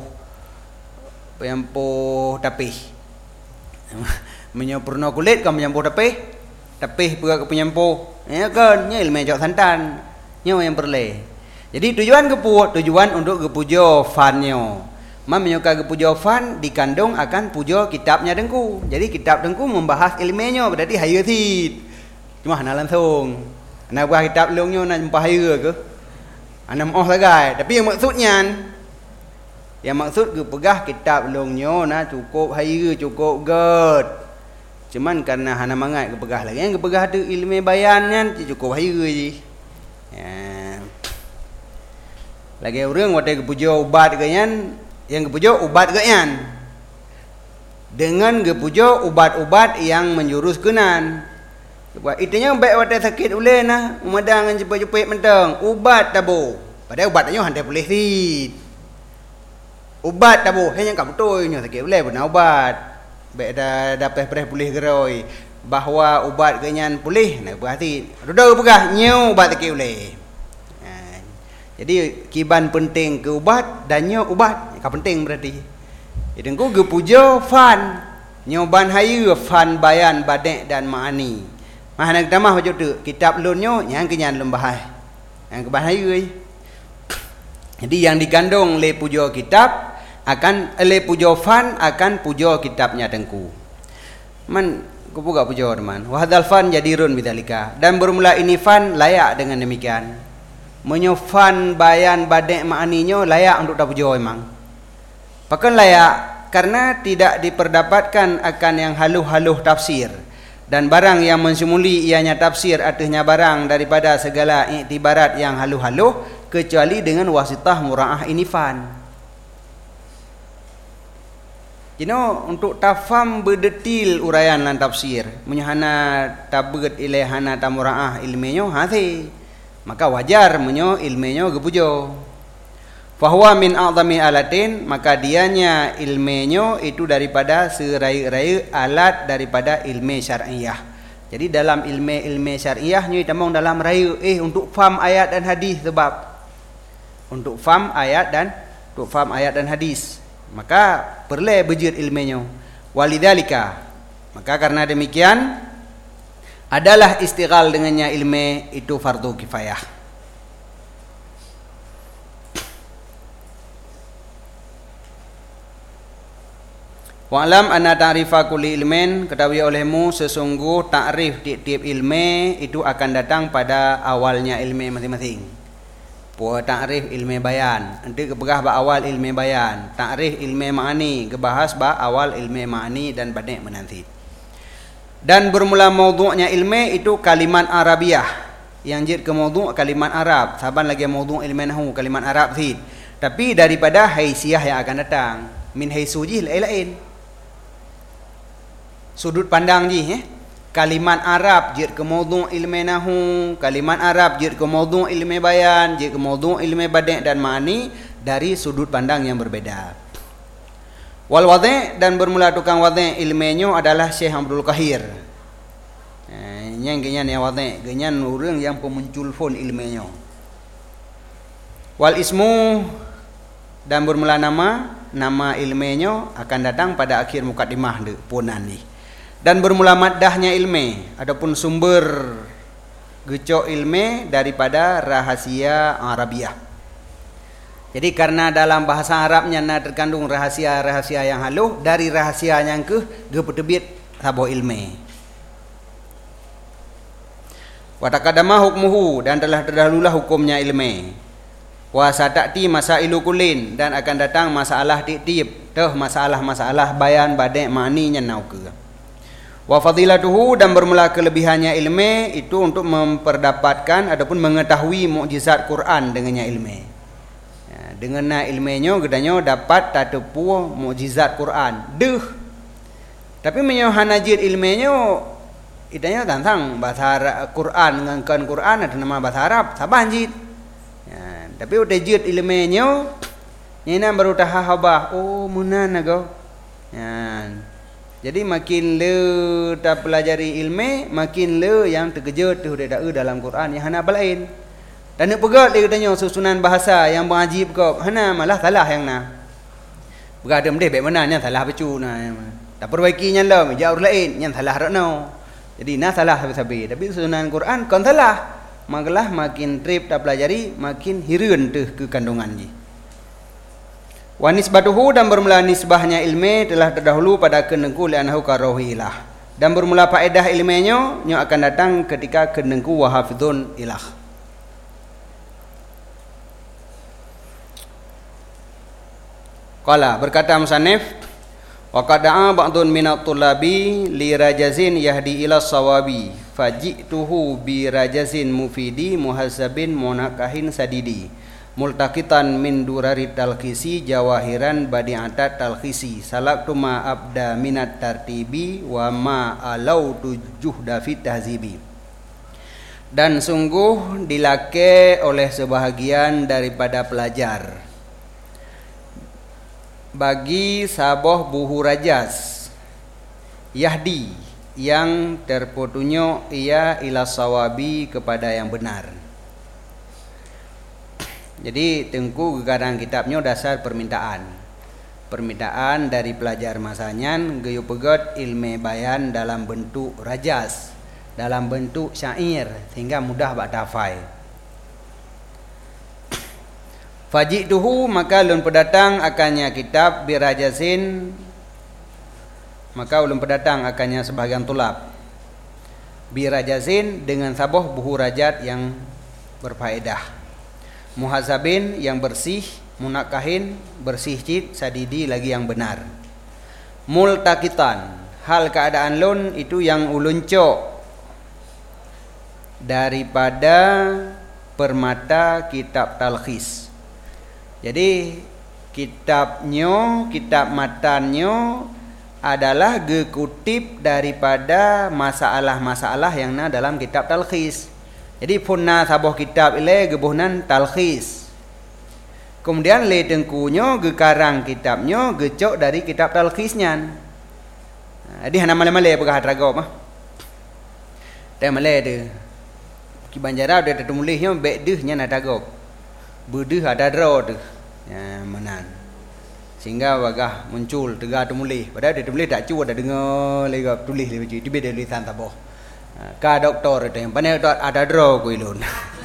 tapih. Menyempurna kulit kan penyampuh tapih pegat ke penyampuh. Ya kan, nya ilmu cok santan. Nya yang perle. Jadi tujuan untuk gepujo fannya. Menyuka pujo fan dikandung akan pujo kitabnya dengku. Jadi kitab dengku membahas ilmunya, berarti haya tid. Cuma hana langsung. Ana buah kitab longnya nak jumpa haya ke? Ana moh sagai. Tapi yang maksud ke pegah kitab longnya na cukup haya, cukup ged. Cuman karena hana mangat ke pegah lagi. Yang ke pegah tu ilmu bayannya cukup haya je. Ya. Lagi orang watai ke pujo ubat kanyan. Yang gepujo ubat ganyan dengan gepujo ubat-ubat yang menjurus kenan. Itunya baik wadah sakit uleh nah umadang dengan cepet-cepet mentang ubat tabu. Padahal ubatnya hantar boleh sid. Ubat tabu hanya kamu tu nya sakit uleh pun ubat. Baik dah dapat pulih geroi bahawa ubat ganyan pulih nah berarti roda pegah nyu ubat sakit uleh. Jadi kiban penting ke ubat dannya ubat, ka penting berarti. Idengku ge puja fan nyoban hayu fan bayan badek dan ma'ani. Mahana kita mah wajud tu kitab lunyo yang kenyan lembahai. Yang keban hayu ai. Jadi yang digandung le puja kitab akan le puja fan akan puja kitabnya tengku. Man kupuga puja teman. Wa hadzal fan jadirun bidzalika. Dan bermula ini fan layak dengan demikian. Menyo fan bayan badek ma'aninya layak untuk tak puja memang. Bahkan layak karena tidak diperdapatkan akan yang haluh-haluh tafsir dan barang yang mensemuli ianya tafsir artinya barang daripada segala iktibarat yang haluh-haluh kecuali dengan wasitah mura'ah ini fan. Jadi untuk tafam berdetil uraian lan tafsir menyahana tabet ilahana tamura'ah ilminya hati maka wajar menyo ilminya gepujo. Fahuwa min a'zami alatin maka dianya ilminya itu daripada serai-rai alat daripada ilmu syar'iyah. Jadi dalam ilmu syar'iyah ni tamang dalam raya untuk faham ayat dan hadis sebab untuk faham ayat dan hadis maka perlu bejit ilmunya. Walidzalika maka karena demikian adalah istighal dengannya ilmu itu fardu kifayah. Wa'lam anna ta'rifa kulli ilmin ketahui olehmu sesungguh ta'rif tiap-tiap ilmu itu akan datang pada awalnya ilmu masing-masing. Puan ta'rif ilmu bayan, nanti kebahas ba awal ilmu bayan, ta'rif ilmu ma'ani, kebahas ba awal ilmu ma'ani dan badai menanti. Dan bermula maudhu'nya ilmu itu kalimat Arabiah. Yang jid ke maudhu' kalimat Arab. Saban lagi maudhu' ilmu nahwu kalimat Arab zid. Tapi daripada haisiah yang akan datang, min haisuji lain-lain. Sudut pandang ji kalimat Arab jid ke maudhu' ilmu nahwu, kalimat Arab jid ke maudhu' ilmu bayan, jid ke maudhu' ilmu badai dan ma'ani dari sudut pandang yang berbeda. Wal wadhi' dan bermula tukang wadhi' ilmunya adalah Syekh Abdul Qahir. Yang genyan ya wadhi' genyan orang yang pemuncul fon ilmunya. Wal ismu dan bermula nama ilmunya akan datang pada akhir mukaddimah de punan ni. Dan bermula maddahnya ilmu adapun sumber gecok ilmu daripada rahasia Arabiah. Jadi karena dalam bahasa Arabnya terkandung rahasia-rahasia yang haluh dari rahasia yang ke gepetebit sabo ilmu. Wa taqaddama hukmuhu dan telah terdahululah hukumnya ilmu. Wa satati masailu kullin dan akan datang masalah tiap-tiap masalah-masalah bayan badai ma'ninya nauke. Wa fadilatuhu dan bermula kelebihannya ilmu itu untuk memperdapatkan ataupun mengetahui mukjizat Quran dengannya ilmu. Ya, dengan ilmunya gedanya dapat tatepu mukjizat Quran. Tapi menyohana jid ilmunya itanya tantang bahasa Quran ngangkan Quran ada nama bahasa Arab saban jid. Ya, tapi udah jid ilmunya nyina baru tahabah munan nago. Ya. Jadi makin le tak pelajari ilmu, makin le yang terkejut tu dah dalam Quran yang hana balain. Dan nak pegat dia katanya susunan bahasa yang berajib kau. Hana malah salah yang na. Bergadam deh baik mana yang salah becu na. Tak perbaikinya lah, jauh lain yang salah rakno. Jadi na salah habis-habis. Tapi susunan Quran kon salah. Makalah makin trip tak pelajari, makin hireun tu ke kandungan ji. Wa nisbatuhu dan bermula nisbahnya ilmu telah terdahulu pada kenengku li'annahu karohilah. Dan bermula faedah ilmunya yang akan datang ketika kenengku wahafidun ilah. Qala berkata musannif wa qada'a ba'dun minat tullabi li rajazin yahdi ila sawabi fajituhu bi rajazin mufidi muhazzabin munakahin sadidi multaqitan min durari talkhisi jawahiran badi'atat talkhisi salaktu ma abda minat tartibi wa ma alau tujuhda fit tahzibi. Dan sungguh dilake oleh sebahagian daripada pelajar bagi saboh buhu rajas yahdi yang terpetunjuk ia ila sawabi kepada yang benar. Jadi tengku garang kitabnya dasar permintaan. permintaan dari pelajar masanya geyu pegot ilmu bayan dalam bentuk rajas, dalam bentuk syair sehingga mudah bak tafai. Fajituhu maka ulun pendatang akannya kitab birajazin, maka ulun pendatang akannya sebagian tulab birajazin dengan saboh buhu rajat yang berfaedah, muhazabin yang bersih, munakahin bersih cit, sadidi lagi yang benar, multakitan hal keadaan lun itu yang ulun cok daripada permata kitab talkhis. Jadi kitab matannya adalah gekutip daripada masalah-masalah yang na dalam kitab talkhis. Jadi punna saboh kitab ile gebuhnan talkhis. Kemudian le tengkunya gekarang kitabnya gecok dari kitab talkhisnya. Jadi hana male-male pegah tragop mah. Teh male tu. Ki Banjarau dia tertulisnya bek deh nya na tragop. Bedeh ada dro tu. Ya manan. Sehingga wagah muncul tegah tertulis. Padahal dia tertulis tak cu ada dengar lagi tulis le baju. Tiba dia tulisan taboh. Ka doktor tu yang pandai doktor ada draw ku ilun.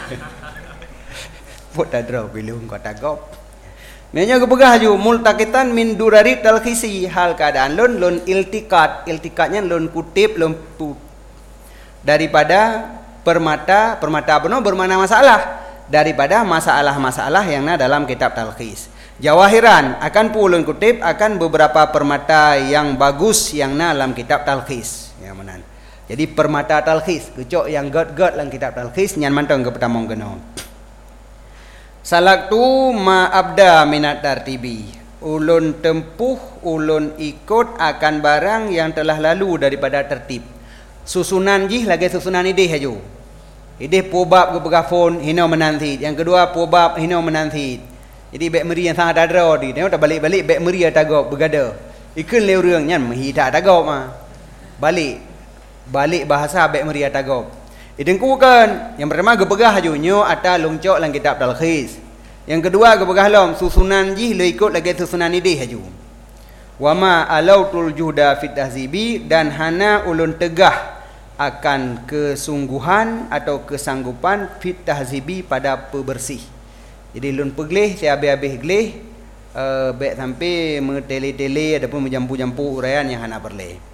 Put ada draw ku ilun ko tagop. Menya kepegah ju multakitan min durari talkhisi hal keadaan lun iltikatnya lun kutip lun daripada permata apa no bermakna masalah daripada masalah-masalah yang na dalam kitab talkhis. Jawahiran akan pulun kutip akan beberapa permata yang bagus yang na dalam kitab talkhis. Ya manan. Jadi permata talkhis, kecok yang god-god dalam kitab talkhis nyan mantong ke pertama geno. Salaktu ma abda minat tartibi. Ulun tempuh, ulun ikut akan barang yang telah lalu daripada tertib. Susunan jih lagi susunan ideh haju. Ideh pobab ke pegafon hino menanti. Yang kedua pobab hino menanti. Jadi bek meri yang sangat ada di. Tengok tak balik-balik bek meri tagop bergada. Ikun leu reung nyan mehi tak tagop mah. Balik bahasa bek meriah tagop. Idengkukan yang pertama gepegah hajunyo ata longcok lang kitab talkhis. Yang kedua gepegah lom susunan jih le ikut lagi susunan ide haju. Wama alautul juhda fit tahzibi dan hana ulun tegah akan kesungguhan atau kesanggupan fit tahzibi pada pebersih. Jadi ulun peglih saya habis-habis glih bek sampai metele-tele ataupun menjampu-jampu uraian yang hana berleh.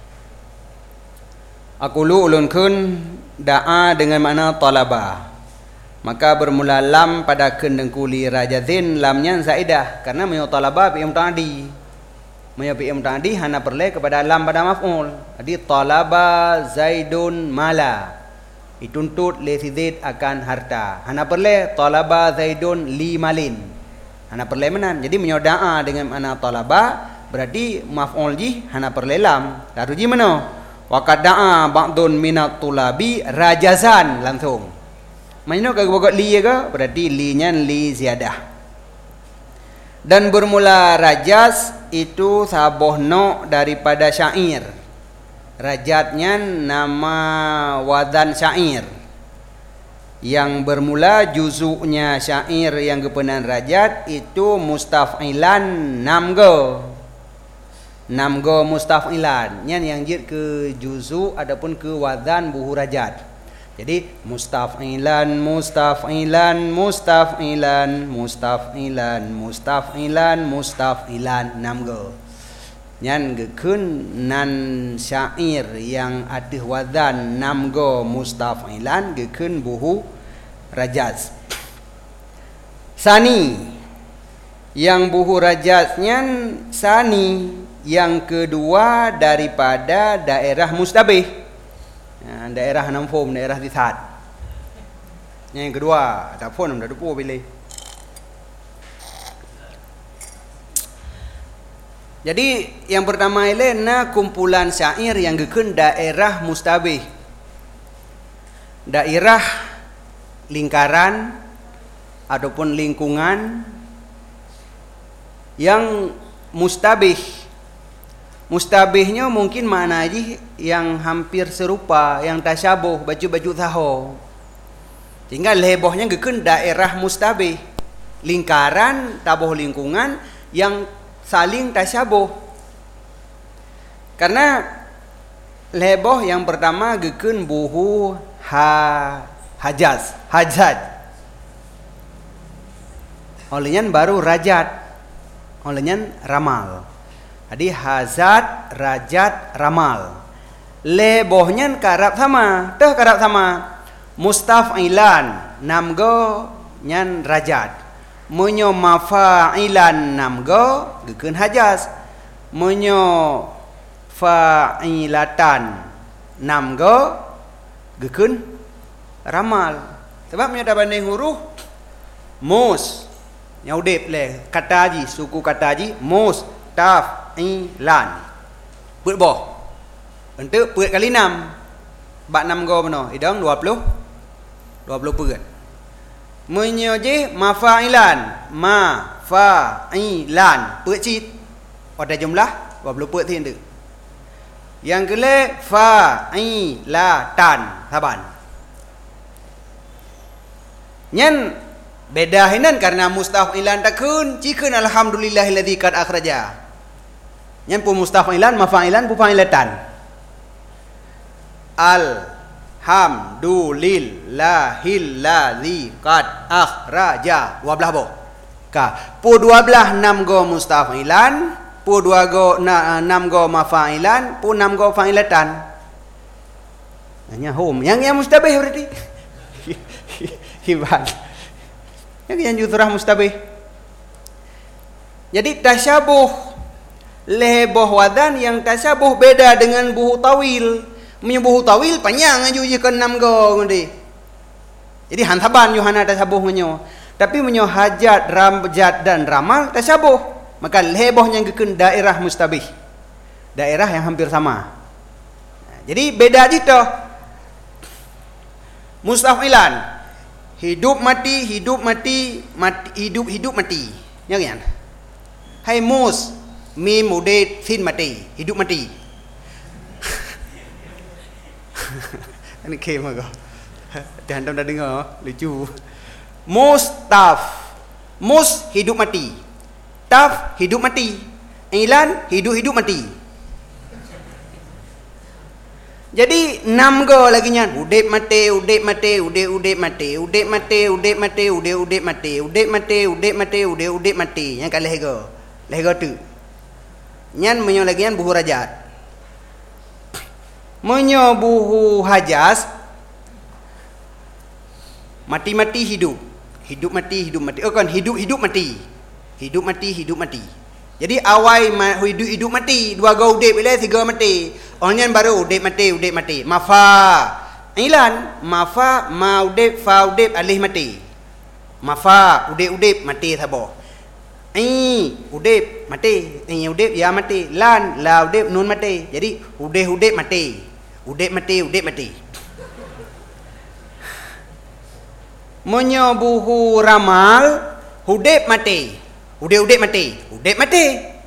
Aku ulun kun da'a dengan makna talaba. Maka bermula lam pada kendengkuli rajazin lamnya zaidah karena menyo talaba fi'il muta'addi. Menyo fi'il muta'addi hana perle kepada lam pada maf'ul. Jadi talaba zaidun mala. Dituntut li Zaid akan harta. Hana perle talaba zaidun li malin. Hana perle menan. Jadi menyo da'a dengan makna talaba berarti maf'ul ji hana perle lam. Lalu ji mana? Wa qada'a ba'dun minat tulabi rajazan langsung. Macam mana kalau li ke? Berarti li nya li ziyadah. Dan bermula rajaz itu saboh no daripada syair. Rajatnya nama wadan syair. Yang bermula juzuknya syair yang kepenan rajat itu mustaf'ilan namgo. Namgo mustaf'ilan yang jid ke juzu ataupun ke wazan buhu rajat. Jadi mustaf'ilan namgo. Nyan gekun nan syair yang ada wazan namgo mustaf'ilan gekun buhu rajat. Sani yang buhu rajatnya sani. Yang kedua daripada daerah mustabih. Daerah namfum, daerah disat. Yang kedua, tak pun dah dupu pilih. Jadi yang pertama ile na kumpulan syair yang gekun daerah mustabih. Daerah lingkaran ataupun lingkungan yang mustabih. Mustabihnya mungkin makna aja yang hampir serupa, yang tasyabuh, baju-baju taho. Sehingga lebohnya gekun daerah mustabih. Lingkaran, tabuh lingkungan yang saling tasyabuh. Karena leboh yang pertama gekeun buhu hajaz. Olehnya baru rajat. Olehnya ramal. Jadi hazat, rajat, ramal. Lebohnya karab sama. Teh karab sama. Mustaf'ilan namgo nyan rajat. Munyo mafa'ilan namgo gekeun hajaz. Munyo fa'ilatan namgo gekeun ramal. Sebab nya banding huruf mus nyaudep le kataji suku kataji mustafilan. Put boh. Untuk put kali 6. Bak 6 go mano? Idang 20 put. Menyoje mafa'ilan put cit. Ada jumlah 20 put tin tu. Yang kele fa'ilatan saban. Nyen beda hinan karena mustafilan takun jikeun alhamdulillahilladzi qad akhraja. Nyen pu mustafilan mafa'ilan pu fa'ilatan. Alhamdulillahilladzi qad akhraja 12 boh. Ka pu 12 6 go mustafilan, pu 2 go 6 go mafa'ilan, pu 6 go fa'ilatan. Hanya hum yang mustabih berarti. Hibat. Yang jutrah mustabih. Jadi tasyabuh leboh wadan yang tasyabuh beda dengan buhu tawil. Punya buhu tawil panjang aja je ke 6 go ngendi. Jadi hantaban Yohana tasyabuh menyo. Tapi menyo hajat, ramjat dan ramal tasyabuh. Maka leboh yang gekeun daerah mustabih. Daerah yang hampir sama. Jadi beda gitu. Mustafilan hidup mati hidup mati. Ya kan? Hai mus mim udait sin mati, hidup mati. Ini kema kau. Jangan dah dengar, lucu. Mustaf. Mus hidup mati. Taf hidup mati. Ilan hidup mati. Jadi 6 go lagi nya. Udip mati. Yang kali lego. Lego tu. Nyan menyo lagi nyan buhu rajat. Menyo buhu hajas. Mati hidup. Hidup mati. Oh kan hidup mati. Hidup mati. Jadi awai hidup mati. 2 go udip bila 3 mati. Onyan baru udip mati. Mafa. Ilan mafa ma udip fa udip alih mati. Mafa udip mati sabo. Udip mati. Udip ya mati. Lan la udip nun mati. Jadi udip mati. Udip mati. Menyo buhu ramal udip mati. Udip mati.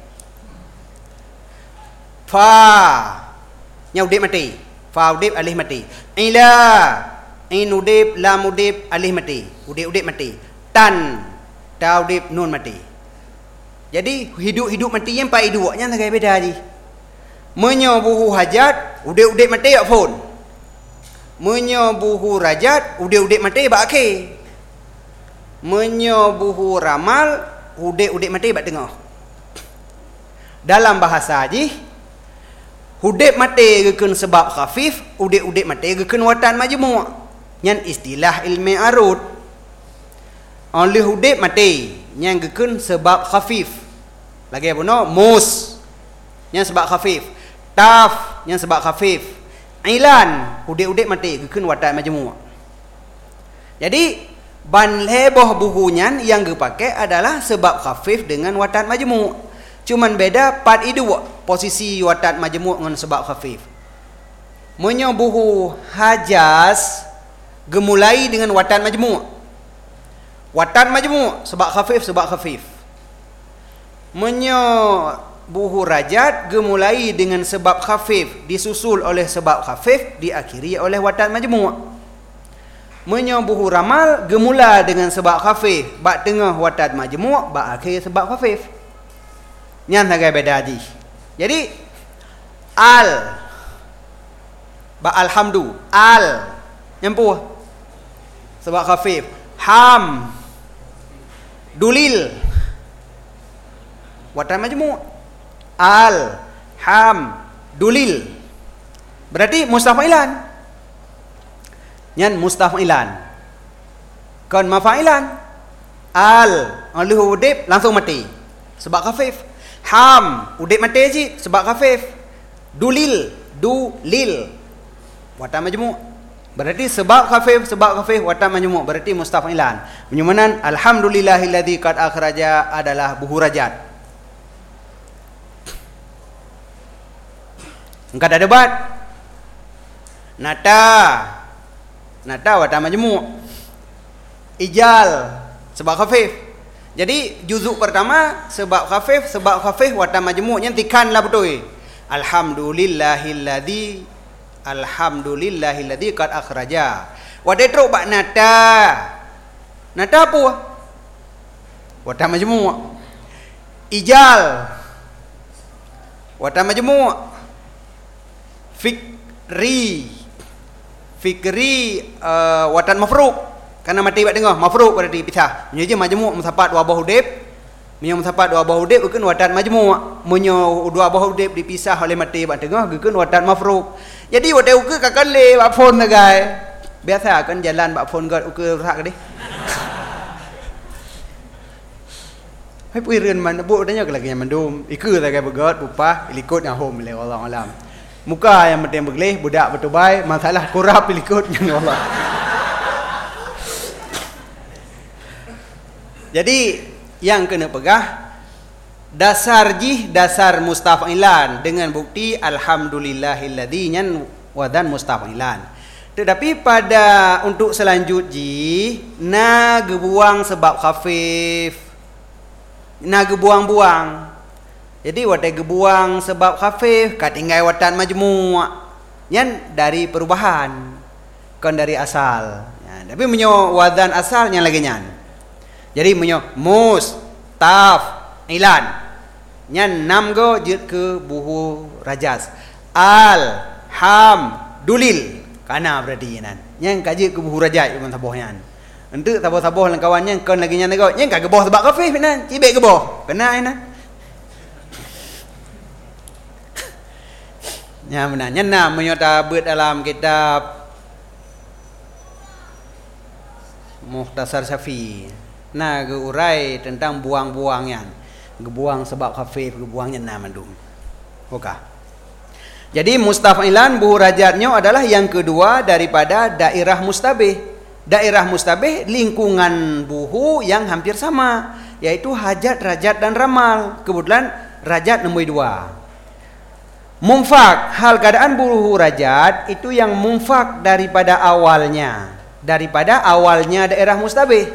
Fa nya udip mati. Fa udip alih mati. Ila in udip lam udip alih mati. Udip mati. Tan ta udip nun mati. Jadi hidup mati yang pai dua nya agak beda ji. Menyo buhu hajat udip mati ya pun. Menyo buhu rajat udip mati ba akhir. Menyo buhu ramal udip mati ba tengah. Dalam bahasa ji udip mati gekeun sebab khafif, udip mati gekeun watan majmu'. Nyan istilah ilmi arud. Oleh udip mati yang gekeun sebab khafif. Lagi apa no? Mus yang sebab khafif. Taf yang sebab khafif. Ilan udip mati gekeun watan majmu'. Jadi ban leboh buhunya yang dipakai adalah sebab khafif dengan watan majmu'. Cuman beda part itu posisi watan majmu' dengan sebab khafif. Menyo buhu hajas gemulai dengan watan majmu'. Watan majmu' sebab khafif. Menyo buhu rajat gemulai dengan sebab khafif, disusul oleh sebab khafif, diakhiri oleh watan majmu'. Menyo buhu ramal gemula dengan sebab khafif, bak tengah watan majmu', bak akhir sebab khafif. Nyan sagai beda ji. Jadi al ba alhamdu al nyampu sebab khafif. Ham dulil watan majmu'. Al ham dulil berarti mustafilan. Nyan mustafilan. Kon mafa'ilan. Al oleh udip langsung mati sebab khafif. Ham udip mati je sebab khafif. Dulil watan majmu'. Berarti sebab khafif watan majmu' berarti mustafilan. Menyumanan alhamdulillahilladzi qad akhraja adalah buhu rajat. Engkau ada debat. Nata watan majmu'. Ijal sebab khafif. Jadi juzuk pertama sebab khafif watan majmu'. Yang tikanlah betul. Alhamdulillahilladzi qad akhraja. Wadai teruk bak nata. Nata apa? Watan majmu'. Ijal watan majmu'. Fikri watan mafruq. Karena mati buat dengar mafruq berarti pisah. Menyo majmu' musapat dua buah hudib. Menyo musapat dua buah hudib bukan watan majmu'. Menyo dua buah hudib dipisah oleh mati buat dengar bukan watan mafruq. Jadi watan uke kakak le bak phone nagai. Biasa kan jalan bak phone god uke rak deh. Hai pui reun man bu tanya ke lagi yang mendum. Iku sagai begot bupah ilikut yang home le Allah alam. Muka yang penting bergelih, budak bertubai, masalah kurap ikut dengan Allah. Jadi yang kena pegah dasar mustafilan dengan bukti alhamdulillahilladzi nyan wadan mustafilan. Tetapi pada untuk selanjutnya na gebuang sebab khafif. Na gebuang-buang. Jadi watai gebuang sebab khafif katinggai watan majmu'. Yang dari perubahan. Kan dari asal. Ya, tapi menyo wadan asal yang lagi nyan. Jadi menyo ilan. Yang 6 go jut ke buhu rajas. Al ham dulil. Kana berarti nan. Yang kaji ke buhu rajat iman saboh yan. Untuk saboh-saboh lang kawannya kan lagi nyan go. Yang ka geboh sebab khafif nan. Cibek geboh. Kena nan. Ya benarnya namanya tabut dalam kitab Mukhtasar Syafi'i. Nah, urai tentang buang-buangnya. Gebuang sebab khafif, gebuangnya namandum. Oke. Jadi mustafilan buhu rajatnya adalah yang kedua daripada dairah mustabih. Dairah mustabih lingkungan buhu yang hampir sama, yaitu hajat, rajat dan ramal. Kebetulan rajat nombor 2. Mumfak, hal keadaan buhu rajat itu yang mumfak daripada awalnya daerah mustabih.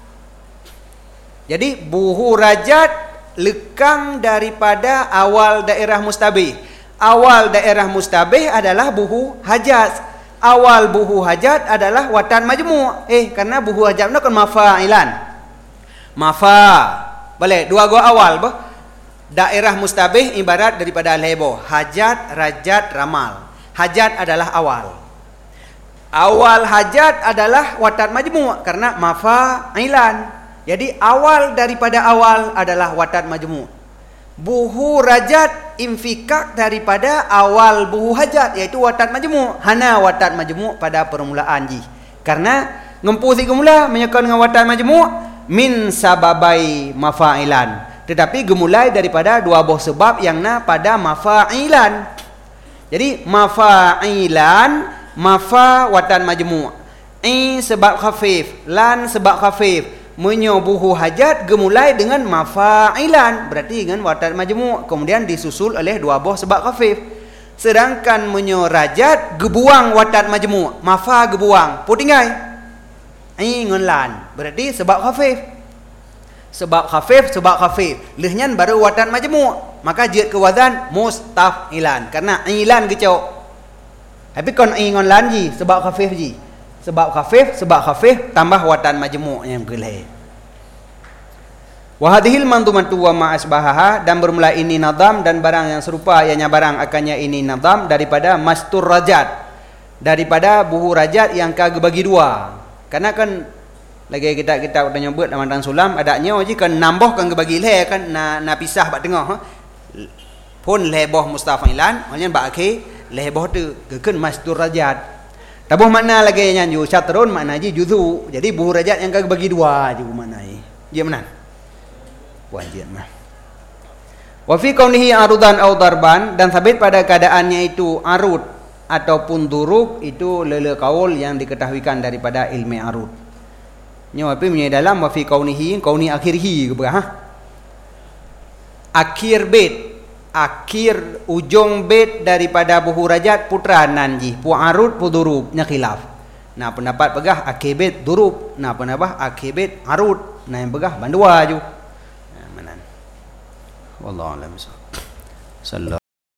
Jadi buhu rajat lekang daripada awal daerah mustabih. Awal daerah mustabih adalah buhu hajat. Awal buhu hajat adalah watan majmu'. Karena buhu hajat itu kan mafa'ilan. Boleh dua gua awal boh. Daerah mustabih ibarat daripada lebo. Hajat, rajat, ramal. Hajat adalah awal. Awal hajat adalah watan majmu' karena mafa'ilan. Jadi awal daripada awal adalah watan majmu'. Buhu rajat infikak daripada awal buhu hajat, yaitu watan majmu'. Hana watan majmu' pada permulaan ji. Karena ngempu si gemula menyekon dengan watan majmu' min sababai mafa'ilan. Tetapi gemulai daripada dua buah sebab yang na pada mafa'ilan. Jadi mafa'ilan, mafa watan majmu'. Sebab khafif, lan sebab khafif. Menyobuhu hajat gemulai dengan mafa'ilan, berarti dengan watan majmu'. Kemudian disusul oleh dua buah sebab khafif. Sedangkan menyorajat gebuang watan majmu', mafa gebuang, putinggai. Ngon lan, berarti sebab khafif. Sebab khafif lehnya baru watan majmu', maka jid ke wazan mustafilan karena ilan kecok. Tapi kon ngon lan ji sebab khafif ji. Sebab khafif tambah watan majmu' yang kelih. Wa hadhil manzumatu wa ma asbahaha, dan bermula ini nazam dan barang yang serupa ianya barang akannya ini nazam daripada mastur rajat, daripada buku rajat yang bagi dua. Karena kan lagi kita udah nyebut dalam dan sulam adanya je kan nambah kan bagi le kan na pisah bak tengah pun leboh mustafilan hanya bak akhir leboh tu keun mastur rajat. Tabuh makna lagi nya ju syatrun makna je juzu. Jadi buku rajat yang bagi dua je makna dia menan. Wajib mah. Wa fi kaunihi arudan au darban, dan sabit pada keadaannya itu arud ataupun durub, itu lele kaul yang diketahuikan daripada ilmu arud. Nya apa punya dalam wa fi kaunihi, kauni akhirhi ke ha? Akhir bait, akhir ujung bait daripada buhu rajat putra nanji, pu arud pu durub nya khilaf. Nah pendapat pegah akhir bait durub, nah pendapat akhir bait arud, nah yang pegah bandua ju. Wallahu a'lam.